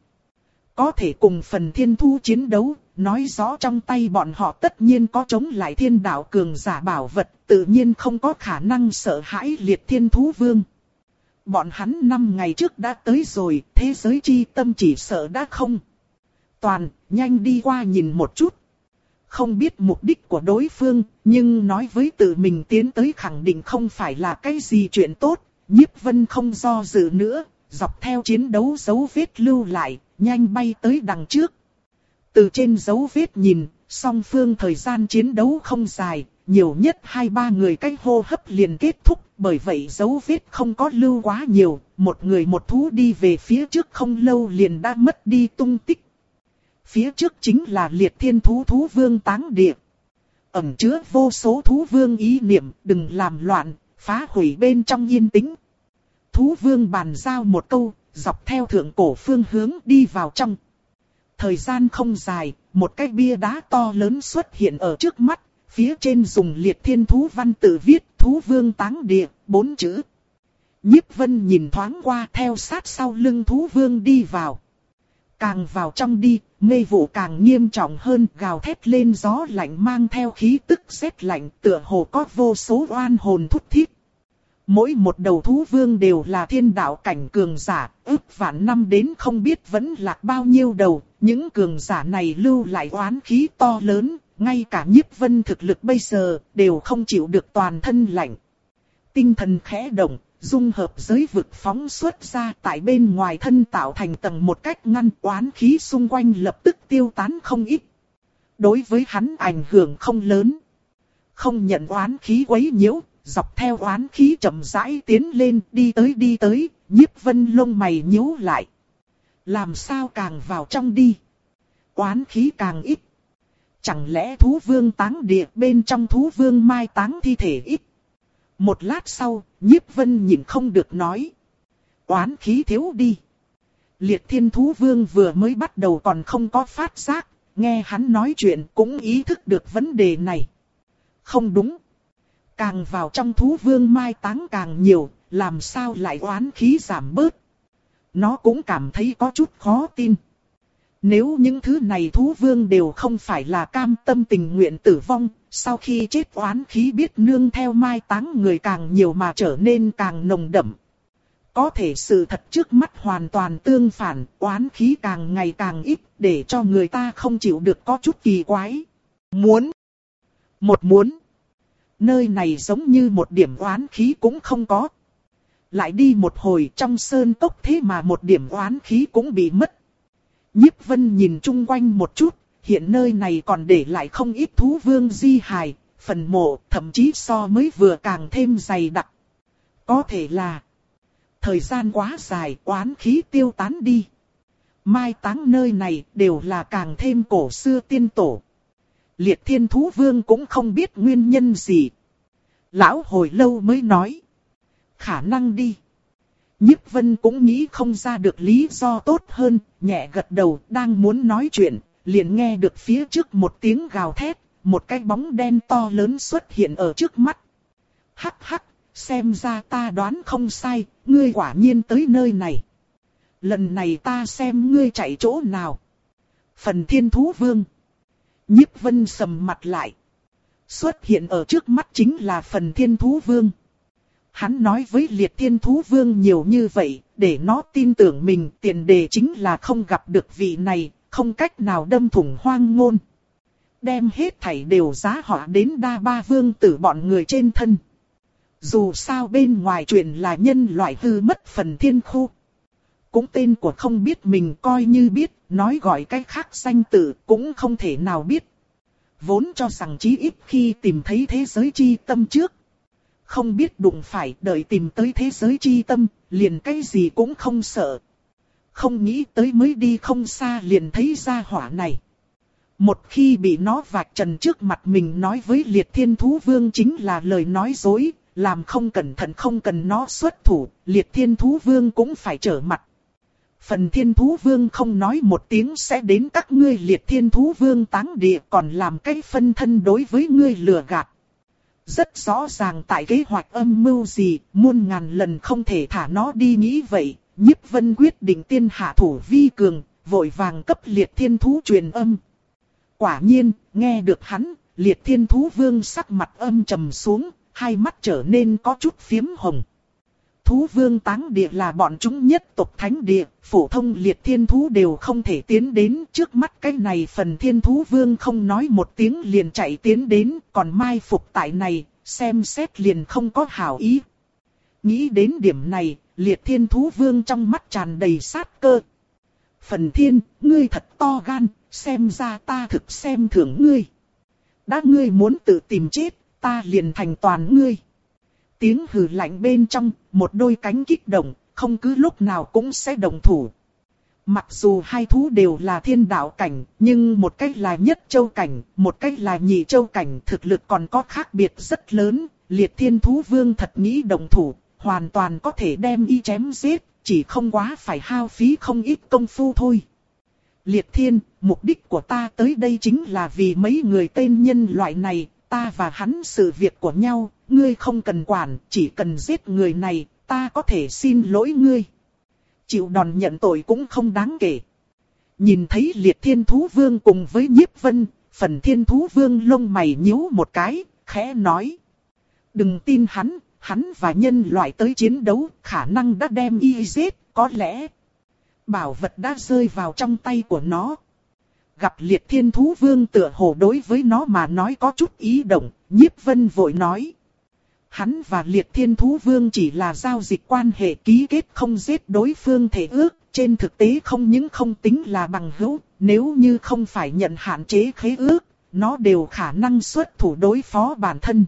Có thể cùng phần thiên thú chiến đấu, nói rõ trong tay bọn họ tất nhiên có chống lại thiên đạo cường giả bảo vật, tự nhiên không có khả năng sợ hãi liệt thiên thú vương. Bọn hắn năm ngày trước đã tới rồi, thế giới chi tâm chỉ sợ đã không. Toàn, nhanh đi qua nhìn một chút. Không biết mục đích của đối phương, nhưng nói với tự mình tiến tới khẳng định không phải là cái gì chuyện tốt. Nhiếp Vân không do dự nữa, dọc theo chiến đấu dấu vết lưu lại, nhanh bay tới đằng trước. Từ trên dấu vết nhìn, song phương thời gian chiến đấu không dài, nhiều nhất hai ba người cách hô hấp liền kết thúc, bởi vậy dấu vết không có lưu quá nhiều, một người một thú đi về phía trước không lâu liền đã mất đi tung tích. Phía trước chính là liệt thiên thú thú vương táng địa. ẩn chứa vô số thú vương ý niệm, đừng làm loạn, phá hủy bên trong yên tĩnh. Thú vương bàn giao một câu, dọc theo thượng cổ phương hướng đi vào trong. Thời gian không dài, một cái bia đá to lớn xuất hiện ở trước mắt, phía trên dùng liệt thiên thú văn tự viết thú vương táng địa, bốn chữ. Nhiếp Vân nhìn thoáng qua theo sát sau lưng thú vương đi vào. Càng vào trong đi, mê vụ càng nghiêm trọng hơn, gào thét lên gió lạnh mang theo khí tức rét lạnh, tựa hồ có vô số oan hồn thút thít. Mỗi một đầu thú vương đều là thiên đạo cảnh cường giả, ước vạn năm đến không biết vẫn lạc bao nhiêu đầu, những cường giả này lưu lại oán khí to lớn, ngay cả Nhiếp Vân thực lực bây giờ đều không chịu được toàn thân lạnh. Tinh thần khẽ động, dung hợp giới vực phóng xuất ra tại bên ngoài thân tạo thành tầng một cách ngăn oán khí xung quanh lập tức tiêu tán không ít. Đối với hắn ảnh hưởng không lớn. Không nhận oán khí quấy nhiễu, dọc theo oán khí chậm rãi tiến lên, đi tới đi tới, Nhiếp Vân lông mày nhíu lại. Làm sao càng vào trong đi? Oán khí càng ít. Chẳng lẽ thú vương táng địa bên trong thú vương mai táng thi thể ít? Một lát sau, Nhiếp Vân nhìn không được nói. Oán khí thiếu đi. Liệt thiên thú vương vừa mới bắt đầu còn không có phát giác, nghe hắn nói chuyện cũng ý thức được vấn đề này. Không đúng. Càng vào trong thú vương mai táng càng nhiều, làm sao lại oán khí giảm bớt. Nó cũng cảm thấy có chút khó tin. Nếu những thứ này thú vương đều không phải là cam tâm tình nguyện tử vong, sau khi chết oán khí biết nương theo mai táng người càng nhiều mà trở nên càng nồng đậm. Có thể sự thật trước mắt hoàn toàn tương phản, oán khí càng ngày càng ít, để cho người ta không chịu được có chút kỳ quái. Muốn. Một muốn. Nơi này giống như một điểm oán khí cũng không có. Lại đi một hồi trong sơn cốc thế mà một điểm oán khí cũng bị mất. Nhiếp Vân nhìn chung quanh một chút, hiện nơi này còn để lại không ít thú vương di hài, phần mộ, thậm chí so mới vừa càng thêm dày đặc. Có thể là thời gian quá dài, oán khí tiêu tán đi. Mai táng nơi này đều là càng thêm cổ xưa tiên tổ. Liệt thiên thú vương cũng không biết nguyên nhân gì. Lão hồi lâu mới nói. Khả năng đi. Nhiếp Vân cũng nghĩ không ra được lý do tốt hơn, nhẹ gật đầu, đang muốn nói chuyện, liền nghe được phía trước một tiếng gào thét, một cái bóng đen to lớn xuất hiện ở trước mắt. Hắc hắc, xem ra ta đoán không sai, ngươi quả nhiên tới nơi này. Lần này ta xem ngươi chạy chỗ nào. Phần thiên thú vương. Nhiếp Vân sầm mặt lại. Xuất hiện ở trước mắt chính là phần thiên thú vương. Hắn nói với liệt thiên thú vương nhiều như vậy, để nó tin tưởng mình, tiền đề chính là không gặp được vị này, không cách nào đâm thủng hoang ngôn. Đem hết thảy đều giá họa đến đa ba vương tử bọn người trên thân. Dù sao bên ngoài chuyện là nhân loại hư mất phần thiên khu. Cũng tên của không biết mình coi như biết, nói gọi cách khác danh tự cũng không thể nào biết. Vốn cho rằng chí ít khi tìm thấy thế giới chi tâm trước. Không biết đụng phải đợi tìm tới thế giới chi tâm, liền cái gì cũng không sợ. Không nghĩ tới mới đi không xa liền thấy ra hỏa này. Một khi bị nó vạch trần trước mặt mình nói với liệt thiên thú vương chính là lời nói dối, làm không cẩn thận không cần nó xuất thủ, liệt thiên thú vương cũng phải trở mặt. Phần thiên thú vương không nói một tiếng sẽ đến các ngươi liệt thiên thú vương táng địa còn làm cái phân thân đối với ngươi lừa gạt. Rất rõ ràng tại kế hoạch âm mưu gì, muôn ngàn lần không thể thả nó đi nghĩ vậy. Nhiếp Vân quyết định tiên hạ thủ vi cường, vội vàng cấp liệt thiên thú truyền âm. Quả nhiên, nghe được hắn, liệt thiên thú vương sắc mặt âm trầm xuống, hai mắt trở nên có chút phiếm hồng. Thú vương táng địa là bọn chúng nhất tộc thánh địa, phổ thông liệt thiên thú đều không thể tiến đến. Trước mắt cái này phần thiên thú vương không nói một tiếng liền chạy tiến đến, còn mai phục tại này, xem xét liền không có hảo ý. Nghĩ đến điểm này, liệt thiên thú vương trong mắt tràn đầy sát cơ. Phần thiên, ngươi thật to gan, xem ra ta thực xem thường ngươi. Đã ngươi muốn tự tìm chết, ta liền thành toàn ngươi. Tiếng hừ lạnh bên trong, một đôi cánh kích động, không cứ lúc nào cũng sẽ động thủ. Mặc dù hai thú đều là thiên đạo cảnh, nhưng một cách là nhất châu cảnh, một cách là nhị châu cảnh, thực lực còn có khác biệt rất lớn. Liệt thiên thú vương thật nghĩ động thủ, hoàn toàn có thể đem y chém giết, chỉ không quá phải hao phí không ít công phu thôi. Liệt thiên, mục đích của ta tới đây chính là vì mấy người tên nhân loại này, ta và hắn sự việc của nhau, ngươi không cần quản, chỉ cần giết người này, ta có thể xin lỗi ngươi. Chịu đòn nhận tội cũng không đáng kể. Nhìn thấy liệt thiên thú vương cùng với nhiếp vân, phần thiên thú vương lông mày nhíu một cái, khẽ nói. Đừng tin hắn, hắn và nhân loại tới chiến đấu, khả năng đã đem y giết, có lẽ bảo vật đã rơi vào trong tay của nó. Gặp liệt thiên thú vương tựa hồ đối với nó mà nói có chút ý động, nhiếp vân vội nói. Hắn và liệt thiên thú vương chỉ là giao dịch quan hệ ký kết không giết đối phương thể ước, trên thực tế không những không tính là bằng hữu, nếu như không phải nhận hạn chế khế ước, nó đều khả năng xuất thủ đối phó bản thân.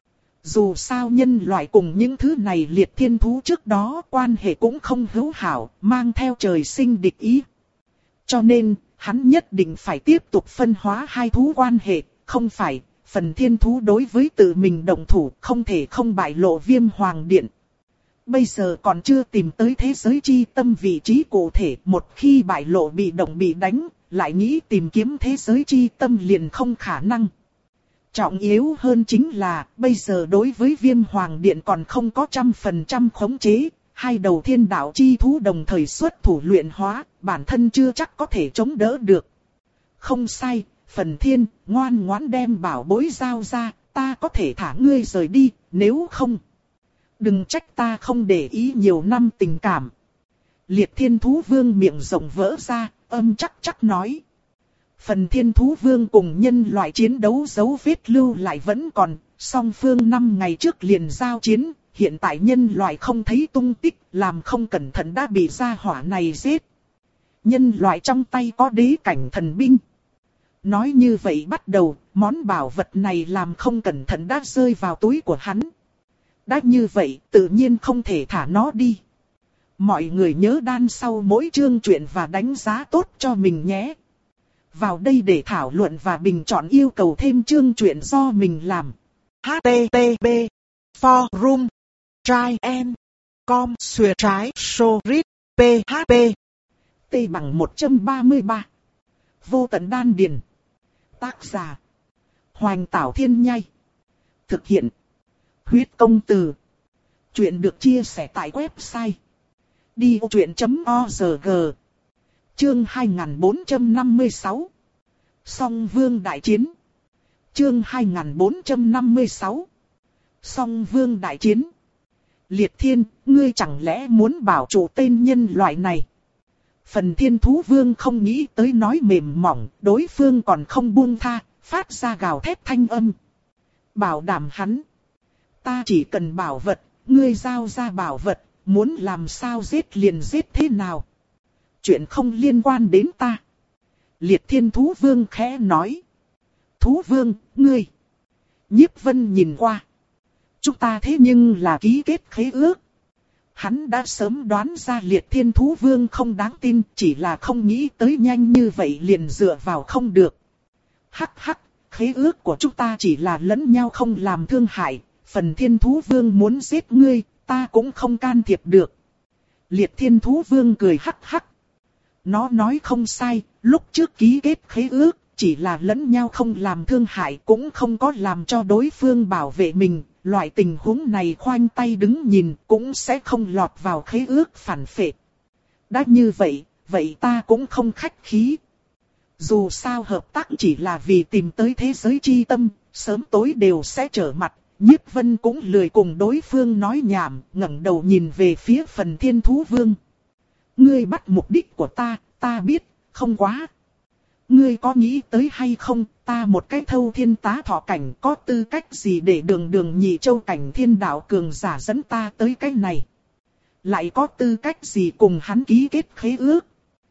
Dù sao nhân loại cùng những thứ này liệt thiên thú trước đó quan hệ cũng không hữu hảo, mang theo trời sinh địch ý. Cho nên, hắn nhất định phải tiếp tục phân hóa hai thú quan hệ, không phải, phần thiên thú đối với tự mình động thủ không thể không bại lộ Viêm Hoàng Điện. Bây giờ còn chưa tìm tới thế giới chi tâm vị trí cụ thể, một khi bại lộ bị động bị đánh, lại nghĩ tìm kiếm thế giới chi tâm liền không khả năng. Trọng yếu hơn chính là, bây giờ đối với Viêm Hoàng Điện còn không có trăm phần trăm khống chế, hai đầu thiên đạo chi thú đồng thời xuất thủ luyện hóa, bản thân chưa chắc có thể chống đỡ được. Không sai, phần thiên, ngoan ngoãn đem bảo bối giao ra, ta có thể thả ngươi rời đi, nếu không. Đừng trách ta không để ý nhiều năm tình cảm. Liệt thiên thú vương miệng rộng vỡ ra, âm chắc chắc nói. Phần thiên thú vương cùng nhân loại chiến đấu dấu vết lưu lại vẫn còn, song phương năm ngày trước liền giao chiến, hiện tại nhân loại không thấy tung tích, làm không cẩn thận đã bị gia hỏa này giết. Nhân loại trong tay có đế cảnh thần binh. Nói như vậy bắt đầu, món bảo vật này làm không cẩn thận đã rơi vào túi của hắn. Đã như vậy, tự nhiên không thể thả nó đi. Mọi người nhớ đan sau mỗi chương truyện và đánh giá tốt cho mình nhé. Vào đây để thảo luận và bình chọn yêu cầu thêm chương truyện do mình làm. H T T P Forum Try and Com Xuyệt trái Sorit P H P T bằng một trăm ba mươi ba. Vô tận đan điền. Tác giả Hoành Tảo Thiên Nhai. Thực hiện Huyết Công Từ. Chuyện được chia sẻ tại website đi ô truyện chấm org. Chương hai nghìn bốn trăm năm mươi sáu. Song Vương Đại Chiến. Chương hai nghìn bốn trăm năm mươi sáu. Song Vương Đại Chiến. Liệt thiên, ngươi chẳng lẽ muốn bảo trụ tên nhân loại này? Phần thiên thú vương không nghĩ tới nói mềm mỏng, đối phương còn không buông tha, phát ra gào thét thanh âm. Bảo đảm hắn. Ta chỉ cần bảo vật, ngươi giao ra bảo vật, muốn làm sao giết liền giết thế nào. Chuyện không liên quan đến ta. Liệt thiên thú vương khẽ nói. Thú vương, ngươi. Nhiếp vân nhìn qua. Chúng ta thế nhưng là ký kết khế ước. Hắn đã sớm đoán ra liệt thiên thú vương không đáng tin, chỉ là không nghĩ tới nhanh như vậy liền dựa vào không được. Hắc hắc, khế ước của chúng ta chỉ là lẫn nhau không làm thương hại, phần thiên thú vương muốn giết ngươi, ta cũng không can thiệp được. Liệt thiên thú vương cười hắc hắc. Nó nói không sai, lúc trước ký kết khế ước, chỉ là lẫn nhau không làm thương hại cũng không có làm cho đối phương bảo vệ mình. Loại tình huống này khoanh tay đứng nhìn cũng sẽ không lọt vào khế ước phản phệ. Đã như vậy, vậy ta cũng không khách khí. Dù sao hợp tác chỉ là vì tìm tới thế giới chi tâm, sớm tối đều sẽ trở mặt. Nhiếp vân cũng lười cùng đối phương nói nhảm, ngẩng đầu nhìn về phía phần thiên thú vương. Ngươi bắt mục đích của ta, ta biết, không quá. Ngươi có nghĩ tới hay không, ta một cái thâu thiên tá thọ cảnh có tư cách gì để đường đường nhị châu cảnh thiên đạo cường giả dẫn ta tới cái này. Lại có tư cách gì cùng hắn ký kết khế ước.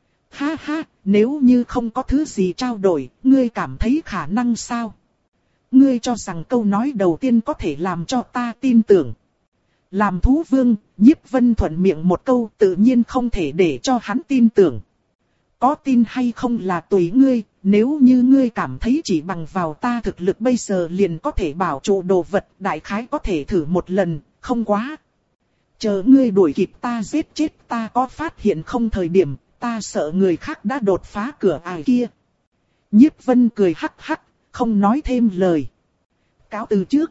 Ha ha, nếu như không có thứ gì trao đổi, ngươi cảm thấy khả năng sao? Ngươi cho rằng câu nói đầu tiên có thể làm cho ta tin tưởng. Làm thú vương, Nhiếp Vân thuận miệng một câu tự nhiên không thể để cho hắn tin tưởng. có tin hay không là tùy ngươi, nếu như ngươi cảm thấy chỉ bằng vào ta thực lực bây giờ liền có thể bảo trụ đồ vật, đại khái có thể thử một lần, không quá. Chờ ngươi đuổi kịp ta giết chết ta có phát hiện không thời điểm, ta sợ người khác đã đột phá cửa ải kia. Nhiếp Vân cười hắc hắc, không nói thêm lời. Cáo từ trước.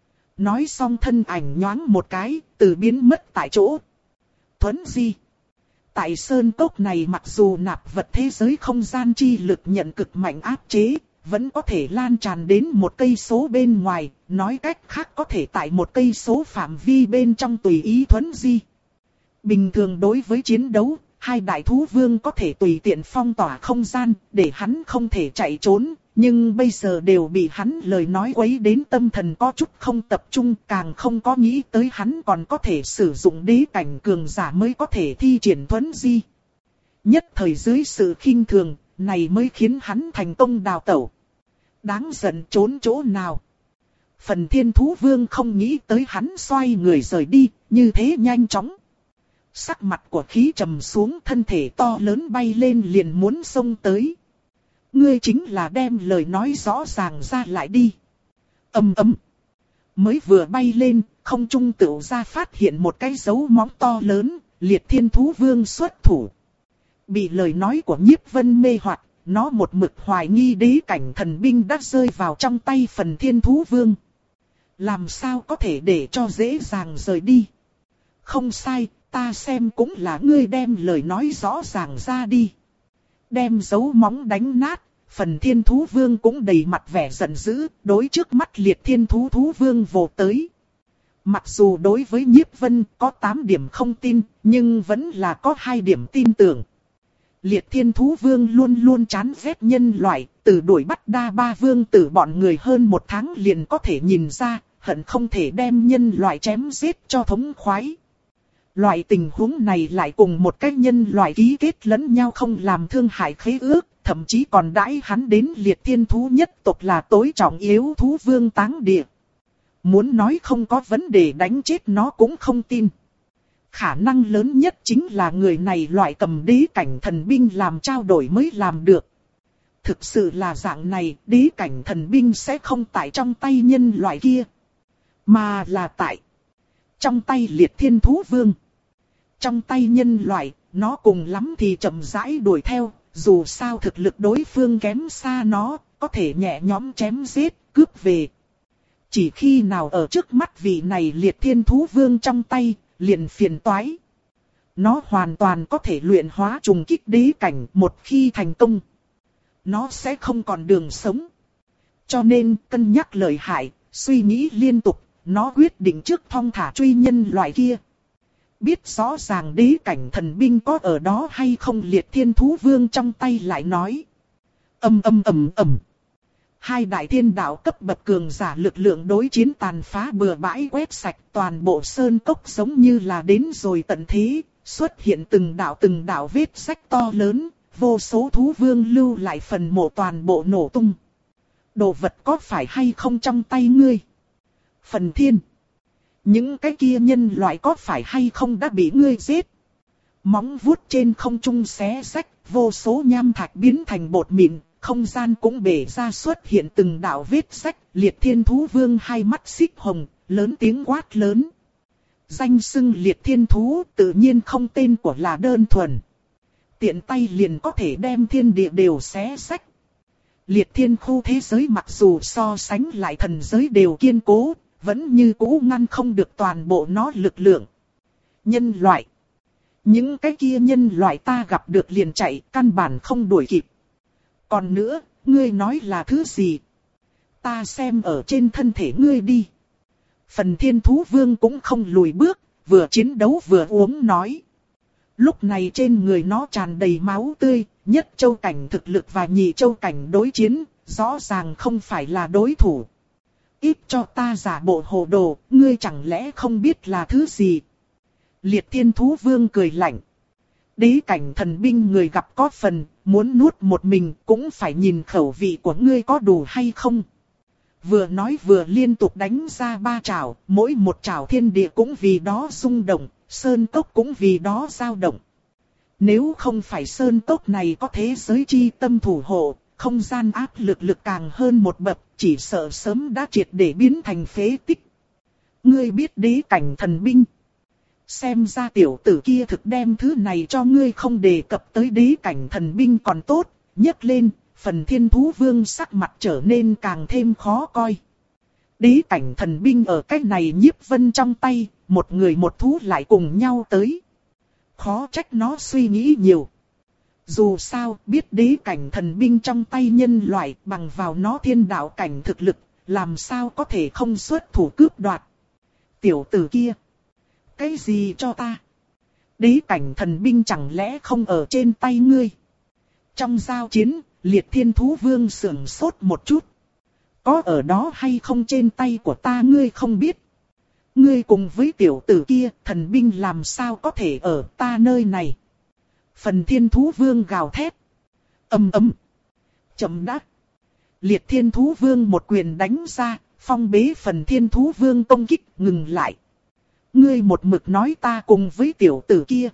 Nói xong thân ảnh nhoáng một cái, từ biến mất tại chỗ. Thuấn di. Tại sơn cốc này mặc dù nạp vật thế giới không gian chi lực nhận cực mạnh áp chế, vẫn có thể lan tràn đến một cây số bên ngoài, nói cách khác có thể tại một cây số phạm vi bên trong tùy ý thuấn di. Bình thường đối với chiến đấu, hai đại thú vương có thể tùy tiện phong tỏa không gian, để hắn không thể chạy trốn, nhưng bây giờ đều bị hắn lời nói quấy đến tâm thần có chút không tập trung, càng không có nghĩ tới hắn còn có thể sử dụng đế cảnh cường giả mới có thể thi triển thuấn di. Nhất thời dưới sự khinh thường, này mới khiến hắn thành công đào tẩu. Đáng giận trốn chỗ nào. Phần thiên thú vương không nghĩ tới hắn xoay người rời đi, như thế nhanh chóng. Sắc mặt của khí trầm xuống, thân thể to lớn bay lên liền muốn xông tới. Ngươi chính là đem lời nói rõ ràng ra lại đi. Ầm ầm. Mới vừa bay lên, không trung tựu ra phát hiện một cái dấu móng to lớn, liệt thiên thú vương xuất thủ. Bị lời nói của Nhiếp Vân mê hoặc, nó một mực hoài nghi đế cảnh thần binh đã rơi vào trong tay phần thiên thú vương. Làm sao có thể để cho dễ dàng rời đi? Không sai, ta xem cũng là ngươi đem lời nói rõ ràng ra đi. Đem dấu móng đánh nát, phần thiên thú vương cũng đầy mặt vẻ giận dữ, đối trước mắt liệt thiên thú thú vương vồ tới. Mặc dù đối với Nhiếp Vân có tám điểm không tin, nhưng vẫn là có hai điểm tin tưởng. Liệt thiên thú vương luôn luôn chán ghét nhân loại, từ đuổi bắt đa ba vương tử bọn người hơn một tháng liền có thể nhìn ra, hận không thể đem nhân loại chém giết cho thống khoái. Loại tình huống này lại cùng một cái nhân loại ký kết lẫn nhau không làm thương hại khế ước, thậm chí còn đãi hắn đến liệt thiên thú nhất tộc là tối trọng yếu thú vương táng địa. Muốn nói không có vấn đề đánh chết nó cũng không tin. Khả năng lớn nhất chính là người này loại cầm đế cảnh thần binh làm trao đổi mới làm được. Thực sự là dạng này, đế cảnh thần binh sẽ không tại trong tay nhân loại kia, mà là tại trong tay liệt thiên thú vương. Trong tay nhân loại, nó cùng lắm thì chậm rãi đuổi theo, dù sao thực lực đối phương kém xa nó, có thể nhẹ nhõm chém giết, cướp về. Chỉ khi nào ở trước mắt vị này liệt thiên thú vương trong tay, liền phiền toái. Nó hoàn toàn có thể luyện hóa trùng kích đế cảnh, một khi thành công, nó sẽ không còn đường sống. Cho nên cân nhắc lợi hại, suy nghĩ liên tục, nó quyết định trước thong thả truy nhân loại kia. Biết rõ ràng đế cảnh thần binh có ở đó hay không liệt thiên thú vương trong tay lại nói. Âm âm ầm ầm. Hai đại thiên đạo cấp bậc cường giả lực lượng đối chiến tàn phá bừa bãi quét sạch toàn bộ sơn cốc giống như là đến rồi tận thế, xuất hiện từng đạo từng đạo vết rách to lớn, vô số thú vương lưu lại phần mộ toàn bộ nổ tung. Đồ vật có phải hay không trong tay ngươi? Phần thiên. Những cái kia nhân loại có phải hay không đã bị ngươi giết? Móng vuốt trên không trung xé rách, vô số nham thạch biến thành bột mịn, không gian cũng bể ra xuất hiện từng đạo vết rách. Liệt thiên thú vương hai mắt xích hồng, lớn tiếng quát lớn. Danh xưng liệt thiên thú tự nhiên không tên của là đơn thuần. Tiện tay liền có thể đem thiên địa đều xé rách. Liệt thiên khu thế giới mặc dù so sánh lại thần giới đều kiên cố, vẫn như cũ ngăn không được toàn bộ nó lực lượng. Nhân loại. Những cái kia nhân loại ta gặp được liền chạy, căn bản không đuổi kịp. Còn nữa, ngươi nói là thứ gì? Ta xem ở trên thân thể ngươi đi. Phần thiên thú vương cũng không lùi bước, vừa chiến đấu vừa uống nói. Lúc này trên người nó tràn đầy máu tươi, nhất châu cảnh thực lực và nhị châu cảnh đối chiến, rõ ràng không phải là đối thủ. Ít cho ta giả bộ hồ đồ, ngươi chẳng lẽ không biết là thứ gì? Liệt thiên thú vương cười lạnh. Đế cảnh thần binh người gặp có phần, muốn nuốt một mình cũng phải nhìn khẩu vị của ngươi có đủ hay không. Vừa nói vừa liên tục đánh ra ba trảo, mỗi một trảo thiên địa cũng vì đó rung động, sơn cốc cũng vì đó dao động. Nếu không phải sơn cốc này có thế giới chi tâm thủ hộ, không gian áp lực lực càng hơn một bậc, chỉ sợ sớm đã triệt để biến thành phế tích. Ngươi biết đế cảnh thần binh. Xem ra tiểu tử kia thực đem thứ này cho ngươi, không đề cập tới đế cảnh thần binh còn tốt, nhấc lên, phần thiên thú vương sắc mặt trở nên càng thêm khó coi. Đế cảnh thần binh ở cách này Nhiếp Vân trong tay, một người một thú lại cùng nhau tới. Khó trách nó suy nghĩ nhiều. Dù sao, biết đế cảnh thần binh trong tay nhân loại bằng vào nó thiên đạo cảnh thực lực, làm sao có thể không xuất thủ cướp đoạt. Tiểu tử kia. Cái gì cho ta? Đế cảnh thần binh chẳng lẽ không ở trên tay ngươi? Trong giao chiến, Liệt Thiên Thú Vương sưởng sốt một chút. Có ở đó hay không trên tay của ta ngươi không biết. Ngươi cùng với tiểu tử kia, thần binh làm sao có thể ở ta nơi này? Phần Thiên Thú Vương gào thét. Ầm ầm. Chậm đã. Liệt Thiên Thú Vương một quyền đánh ra, phong bế Phần Thiên Thú Vương công kích, ngừng lại. Ngươi một mực nói ta cùng với tiểu tử kia.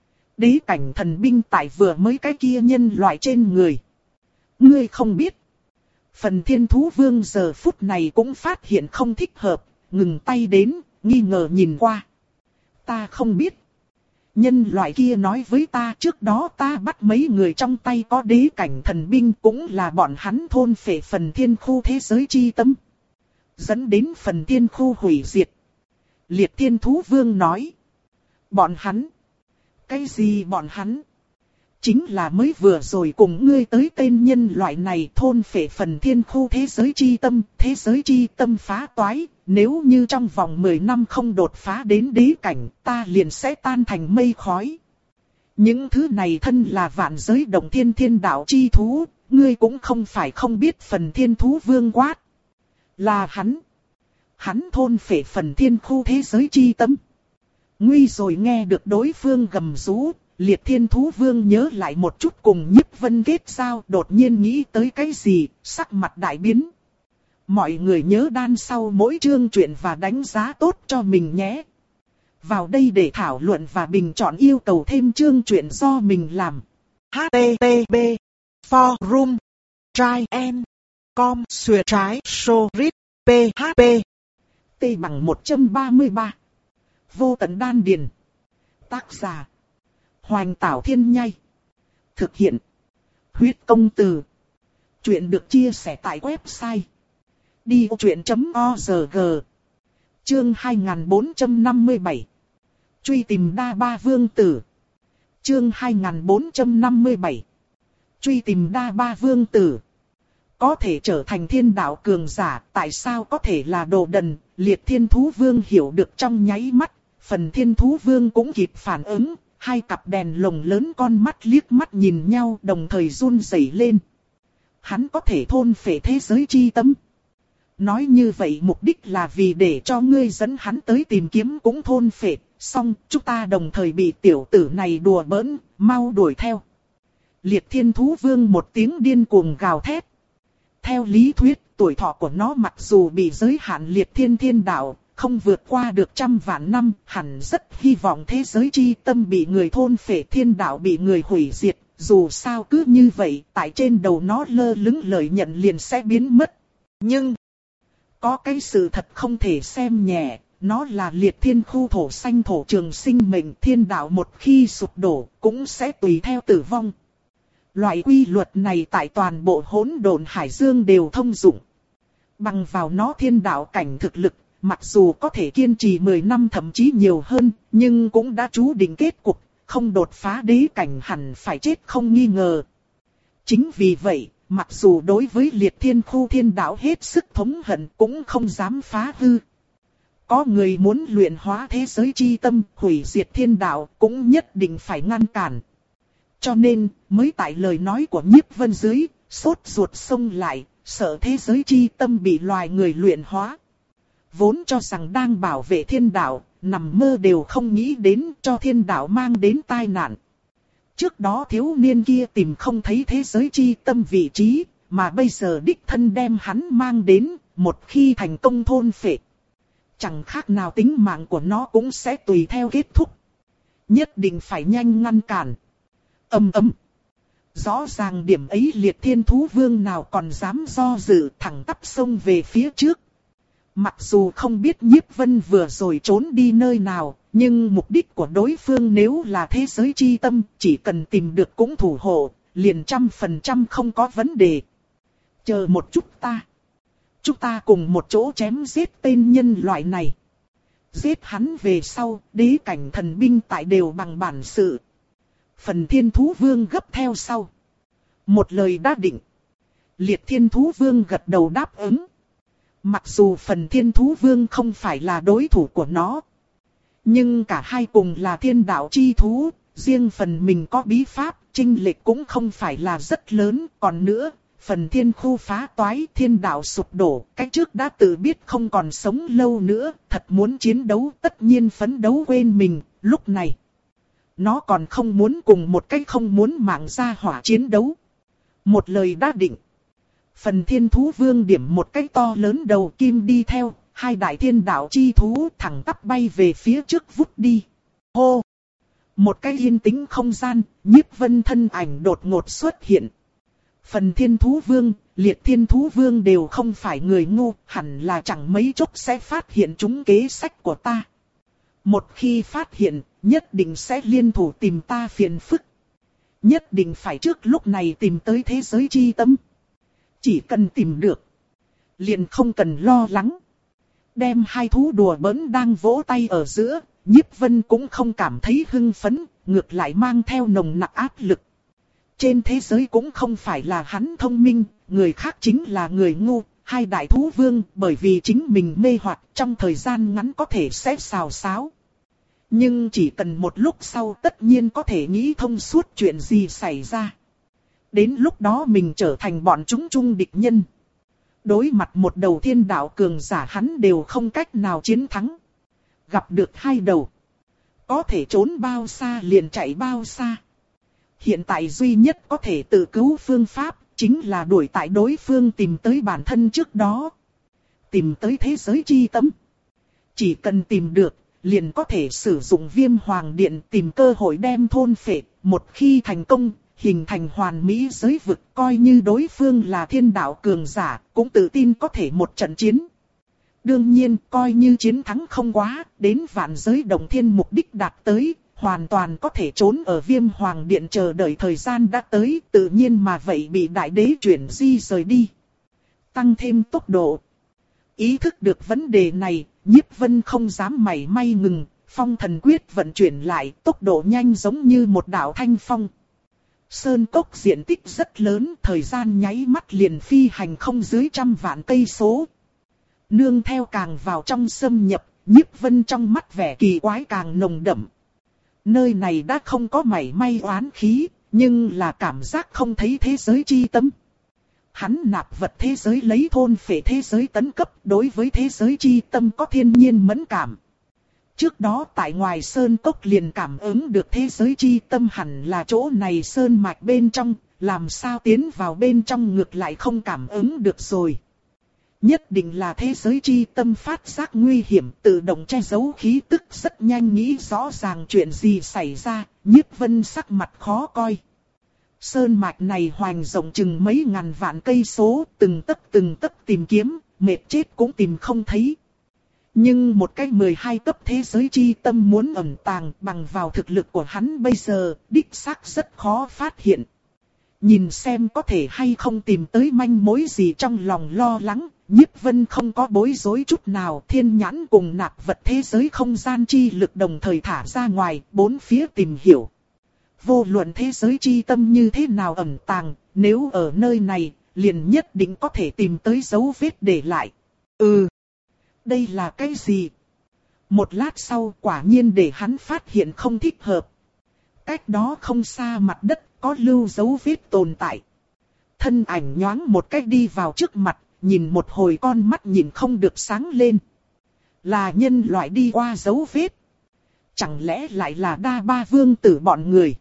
Đế cảnh thần binh tại vừa mới cái kia nhân loại trên người. Ngươi không biết. Phần Thiên Thú Vương giờ phút này cũng phát hiện không thích hợp, ngừng tay đến, nghi ngờ nhìn qua. Ta không biết. Nhân loại kia nói với ta trước đó ta bắt mấy người trong tay có đế cảnh thần binh, cũng là bọn hắn thôn phệ Phần Thiên khu thế giới chi tâm. Dẫn đến Phần Thiên khu hủy diệt. Liệt Thiên Thú Vương nói. Bọn hắn. Cái gì bọn hắn? Chính là mới vừa rồi cùng ngươi tới tên nhân loại này thôn phệ Phần Thiên khu thế giới chi tâm. Thế giới chi tâm phá toái. Nếu như trong vòng mười năm không đột phá đến đế cảnh, ta liền sẽ tan thành mây khói. Những thứ này thân là vạn giới động thiên thiên đạo chi thú. Ngươi cũng không phải không biết Phần Thiên Thú Vương quát. Là hắn. Hắn thôn phệ Phần Thiên khu thế giới chi tâm. Nguy rồi nghe được đối phương gầm rú, Liệt Thiên Thú Vương nhớ lại một chút cùng Nhiếp Vân kết giao, đột nhiên nghĩ tới cái gì, sắc mặt đại biến. Mọi người nhớ đan sau mỗi chương truyện và đánh giá tốt cho mình nhé. Vào đây để thảo luận và bình chọn yêu cầu thêm chương truyện do mình làm. H T T P Forum Try and Com Xuyệt trái So Read P H P T bằng một trăm ba mươi ba. Vô tận đan điền. Tác giả. Hoành Tảo Thiên Nhai. Thực hiện. Huyết công từ. Chuyện được chia sẻ tại website. đi ô chuyện chấm org. Chương hai nghìn bốn trăm năm mươi bảy. Truy tìm Đa Ba Vương Tử. Chương hai nghìn bốn trăm năm mươi bảy. Truy tìm Đa Ba Vương Tử. Có thể trở thành thiên đạo cường giả, tại sao có thể là đồ đần? Liệt Thiên Thú Vương hiểu được trong nháy mắt, Phần Thiên Thú Vương cũng kịp phản ứng, hai cặp đèn lồng lớn con mắt liếc mắt nhìn nhau đồng thời run rẩy lên. Hắn có thể thôn phệ thế giới chi tâm. Nói như vậy mục đích là vì để cho ngươi dẫn hắn tới tìm kiếm cũng thôn phệ, xong chúng ta đồng thời bị tiểu tử này đùa bỡn, mau đuổi theo. Liệt Thiên Thú Vương một tiếng điên cuồng gào thét. Theo lý thuyết, tuổi thọ của nó mặc dù bị giới hạn liệt thiên thiên đạo, không vượt qua được trăm vạn năm, hẳn rất hy vọng thế giới chi tâm bị người thôn phệ, thiên đạo bị người hủy diệt. Dù sao cứ như vậy, tại trên đầu nó lơ lửng lợi nhận liền sẽ biến mất. Nhưng, có cái sự thật không thể xem nhẹ, nó là liệt thiên khu thổ xanh thổ trường sinh mệnh, thiên đạo một khi sụp đổ, cũng sẽ tùy theo tử vong. Loại quy luật này tại toàn bộ hỗn độn hải dương đều thông dụng. Bằng vào nó thiên đạo cảnh thực lực, mặc dù có thể kiên trì mười năm thậm chí nhiều hơn, nhưng cũng đã chú định kết cục, không đột phá đế cảnh hẳn phải chết không nghi ngờ. Chính vì vậy, mặc dù đối với liệt thiên khu thiên đạo hết sức thống hận cũng không dám phá hư. Có người muốn luyện hóa thế giới chi tâm, hủy diệt thiên đạo, cũng nhất định phải ngăn cản. Cho nên, mới tại lời nói của Nhiếp Vân dưới, sốt ruột xông lại, sợ thế giới chi tâm bị loài người luyện hóa. Vốn cho rằng đang bảo vệ thiên đạo, nằm mơ đều không nghĩ đến cho thiên đạo mang đến tai nạn. Trước đó thiếu niên kia tìm không thấy thế giới chi tâm vị trí, mà bây giờ đích thân đem hắn mang đến, một khi thành công thôn phệ. Chẳng khác nào tính mạng của nó cũng sẽ tùy theo kết thúc. Nhất định phải nhanh ngăn cản. Ầm ầm. Rõ ràng điểm ấy Liệt Thiên Thú Vương nào còn dám do dự, thẳng tắp xông về phía trước. Mặc dù không biết Nhiếp Vân vừa rồi trốn đi nơi nào, nhưng mục đích của đối phương nếu là thế giới chi tâm, chỉ cần tìm được cũng thủ hộ, liền trăm phần trăm không có vấn đề. Chờ một chút ta. Chúng ta cùng một chỗ chém giết tên nhân loại này. Giết hắn về sau, đế cảnh thần binh tại đều bằng bản sự. Phần Thiên Thú Vương gấp theo sau. Một lời đã định. Liệt Thiên Thú Vương gật đầu đáp ứng. Mặc dù Phần Thiên Thú Vương không phải là đối thủ của nó. Nhưng cả hai cùng là thiên đạo chi thú. Riêng phần mình có bí pháp, chênh lệch cũng không phải là rất lớn. Còn nữa, Phần Thiên khu phá toái, thiên đạo sụp đổ. Cái trước đã tự biết không còn sống lâu nữa. Thật muốn chiến đấu tất nhiên phấn đấu quên mình. Lúc này, nó còn không muốn cùng một cái không muốn mạng ra hỏa chiến đấu. Một lời đã định. Phần Thiên Thú Vương điểm một cái to lớn đầu kim đi theo, hai đại thiên đạo chi thú thẳng tắp bay về phía trước vút đi. Hô! Một cái yên tĩnh không gian, Nhiếp Vân thân ảnh đột ngột xuất hiện. Phần Thiên Thú Vương, Liệt Thiên Thú Vương đều không phải người ngu, hẳn là chẳng mấy chốc sẽ phát hiện chúng kế sách của ta. Một khi phát hiện, nhất định sẽ liên thủ tìm ta phiền phức. Nhất định phải trước lúc này tìm tới thế giới chi tâm. Chỉ cần tìm được, liền không cần lo lắng. Đem hai thú đùa bỡn đang vỗ tay ở giữa, Nhiếp Vân cũng không cảm thấy hưng phấn, ngược lại mang theo nồng nặc áp lực. Trên thế giới cũng không phải là hắn thông minh, người khác chính là người ngu. Hai đại thú vương bởi vì chính mình mê hoặc trong thời gian ngắn có thể sẽ xào xáo. Nhưng chỉ cần một lúc sau tất nhiên có thể nghĩ thông suốt chuyện gì xảy ra. Đến lúc đó mình trở thành bọn chúng chung địch nhân. Đối mặt một đầu thiên đạo cường giả hắn đều không cách nào chiến thắng. Gặp được hai đầu, có thể trốn bao xa liền chạy bao xa. Hiện tại duy nhất có thể tự cứu phương pháp chính là đuổi tại đối phương tìm tới bản thân trước đó. Tìm tới thế giới chi tâm. Chỉ cần tìm được, liền có thể sử dụng Viêm Hoàng Điện tìm cơ hội đem thôn phệ. Một khi thành công, hình thành hoàn mỹ giới vực, coi như đối phương là thiên đạo cường giả, cũng tự tin có thể một trận chiến. Đương nhiên, coi như chiến thắng không quá, đến vạn giới đồng thiên mục đích đạt tới, hoàn toàn có thể trốn ở Viêm Hoàng Điện chờ đợi thời gian đã tới, tự nhiên mà vậy bị đại đế chuyển di rời đi. Tăng thêm tốc độ. Ý thức được vấn đề này, Nhiếp Vân không dám mảy may ngừng, phong thần quyết vận chuyển lại, tốc độ nhanh giống như một đạo thanh phong. Sơn cốc diện tích rất lớn, thời gian nháy mắt liền phi hành không dưới trăm vạn cây số. Nương theo càng vào trong xâm nhập, Nhiếp Vân trong mắt vẻ kỳ quái càng nồng đậm. Nơi này đã không có mảy may oán khí, nhưng là cảm giác không thấy thế giới chi tâm. Hắn nạp vật thế giới lấy thôn phệ thế giới tấn cấp, đối với thế giới chi tâm có thiên nhiên mẫn cảm. Trước đó tại ngoài sơn cốc liền cảm ứng được thế giới chi tâm hẳn là chỗ này sơn mạch bên trong, làm sao tiến vào bên trong ngược lại không cảm ứng được rồi. Nhất định là thế giới chi tâm phát giác nguy hiểm, tự động che giấu khí tức, rất nhanh nghĩ rõ ràng chuyện gì xảy ra. Nhiếp Vân sắc mặt khó coi. Sơn mạch này hoành rộng chừng mấy ngàn vạn cây số, từng tấc từng tấc tìm kiếm, mệt chết cũng tìm không thấy. Nhưng một cái mười hai cấp thế giới chi tâm muốn ẩn tàng bằng vào thực lực của hắn bây giờ, đích xác rất khó phát hiện. Nhìn xem có thể hay không tìm tới manh mối gì trong lòng lo lắng, Nhiếp Vân không có bối rối chút nào, thiên nhãn cùng nạp vật thế giới không gian chi lực đồng thời thả ra ngoài, bốn phía tìm hiểu. Vô luận thế giới chi tâm như thế nào ẩn tàng, nếu ở nơi này, liền nhất định có thể tìm tới dấu vết để lại. Ừ, đây là cái gì? Một lát sau quả nhiên để hắn phát hiện không thích hợp. Cách đó không xa mặt đất có lưu dấu vết tồn tại. Thân ảnh nhoáng một cách đi vào trước mặt, nhìn một hồi con mắt nhìn không được sáng lên. Là nhân loại đi qua dấu vết. Chẳng lẽ lại là Đa Ba Vương tử bọn người?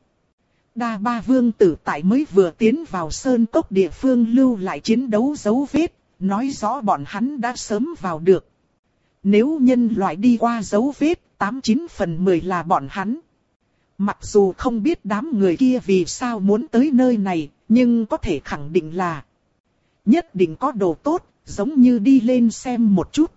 Đa Ba Vương tử tại mới vừa tiến vào sơn cốc địa phương lưu lại chiến đấu dấu vết, nói rõ bọn hắn đã sớm vào được. Nếu nhân loại đi qua dấu vết, tám chín phần mười là bọn hắn. Mặc dù không biết đám người kia vì sao muốn tới nơi này, nhưng có thể khẳng định là nhất định có đồ tốt, giống như đi lên xem một chút.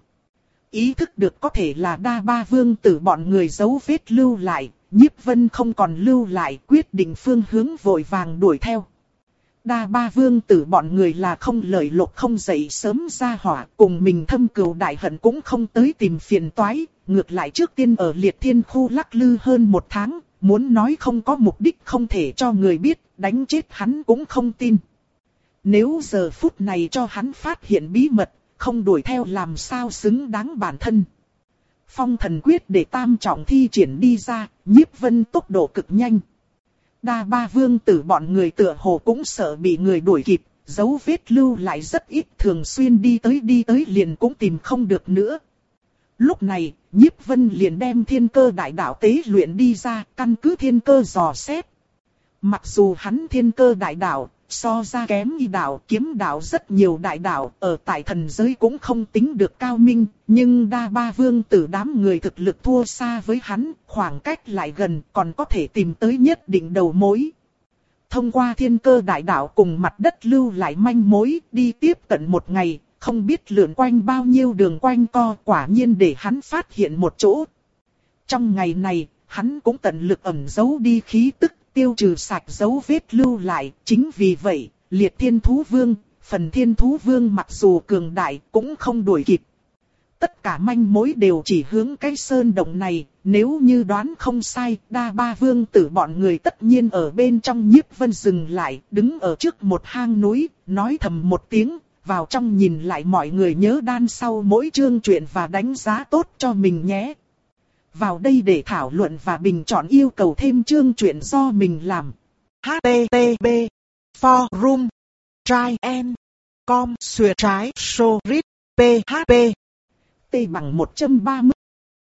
Ý thức được có thể là Đa Ba Vương tử bọn người dấu vết lưu lại, Nhiếp Vân không còn lưu lại, quyết định phương hướng vội vàng đuổi theo. Đa Ba Vương tử bọn người là không lợi lộc không dậy sớm ra hỏa, cùng mình thâm cừu đại hận cũng không tới tìm phiền toái, ngược lại trước tiên ở Liệt Thiên khu lắc lư hơn một tháng, muốn nói không có mục đích không thể cho người biết, đánh chết hắn cũng không tin. Nếu giờ phút này cho hắn phát hiện bí mật, không đuổi theo làm sao xứng đáng bản thân. Phong thần quyết để tam trọng thi triển đi ra, Nhiếp Vân tốc độ cực nhanh. Đa Ba Vương tử bọn người tựa hồ cũng sợ bị người đuổi kịp, dấu vết lưu lại rất ít, thường xuyên đi tới đi tới liền cũng tìm không được nữa. Lúc này, Nhiếp Vân liền đem thiên cơ đại đạo tế luyện đi ra, căn cứ thiên cơ dò xét. Mặc dù hắn thiên cơ đại đạo, so ra kém y đạo, kiếm đạo rất nhiều đại đạo, ở tại thần giới cũng không tính được cao minh, nhưng Đa Ba Vương tử đám người thực lực thua xa với hắn, khoảng cách lại gần, còn có thể tìm tới nhất định đầu mối. Thông qua thiên cơ đại đạo cùng mặt đất lưu lại manh mối, đi tiếp cận một ngày, không biết lượn quanh bao nhiêu đường quanh co, quả nhiên để hắn phát hiện một chỗ. Trong ngày này, hắn cũng tận lực ẩn giấu đi khí tức, tiêu trừ sạch dấu vết lưu lại, chính vì vậy, Liệt Thiên Thú Vương, Phần Thiên Thú Vương mặc dù cường đại cũng không đuổi kịp. Tất cả manh mối đều chỉ hướng cái sơn động này, nếu như đoán không sai, Đa Ba Vương tử bọn người tất nhiên ở bên trong. Nhiếp Vân dừng lại, đứng ở trước một hang núi, nói thầm một tiếng, vào trong nhìn lại mọi người nhớ đan sau mỗi chương truyện và đánh giá tốt cho mình nhé. Vào đây để thảo luận và bình chọn yêu cầu thêm chương truyện do mình làm. H T T P Forum Try and Com Xuyệt trái So Read P H P T bằng một trăm ba mươi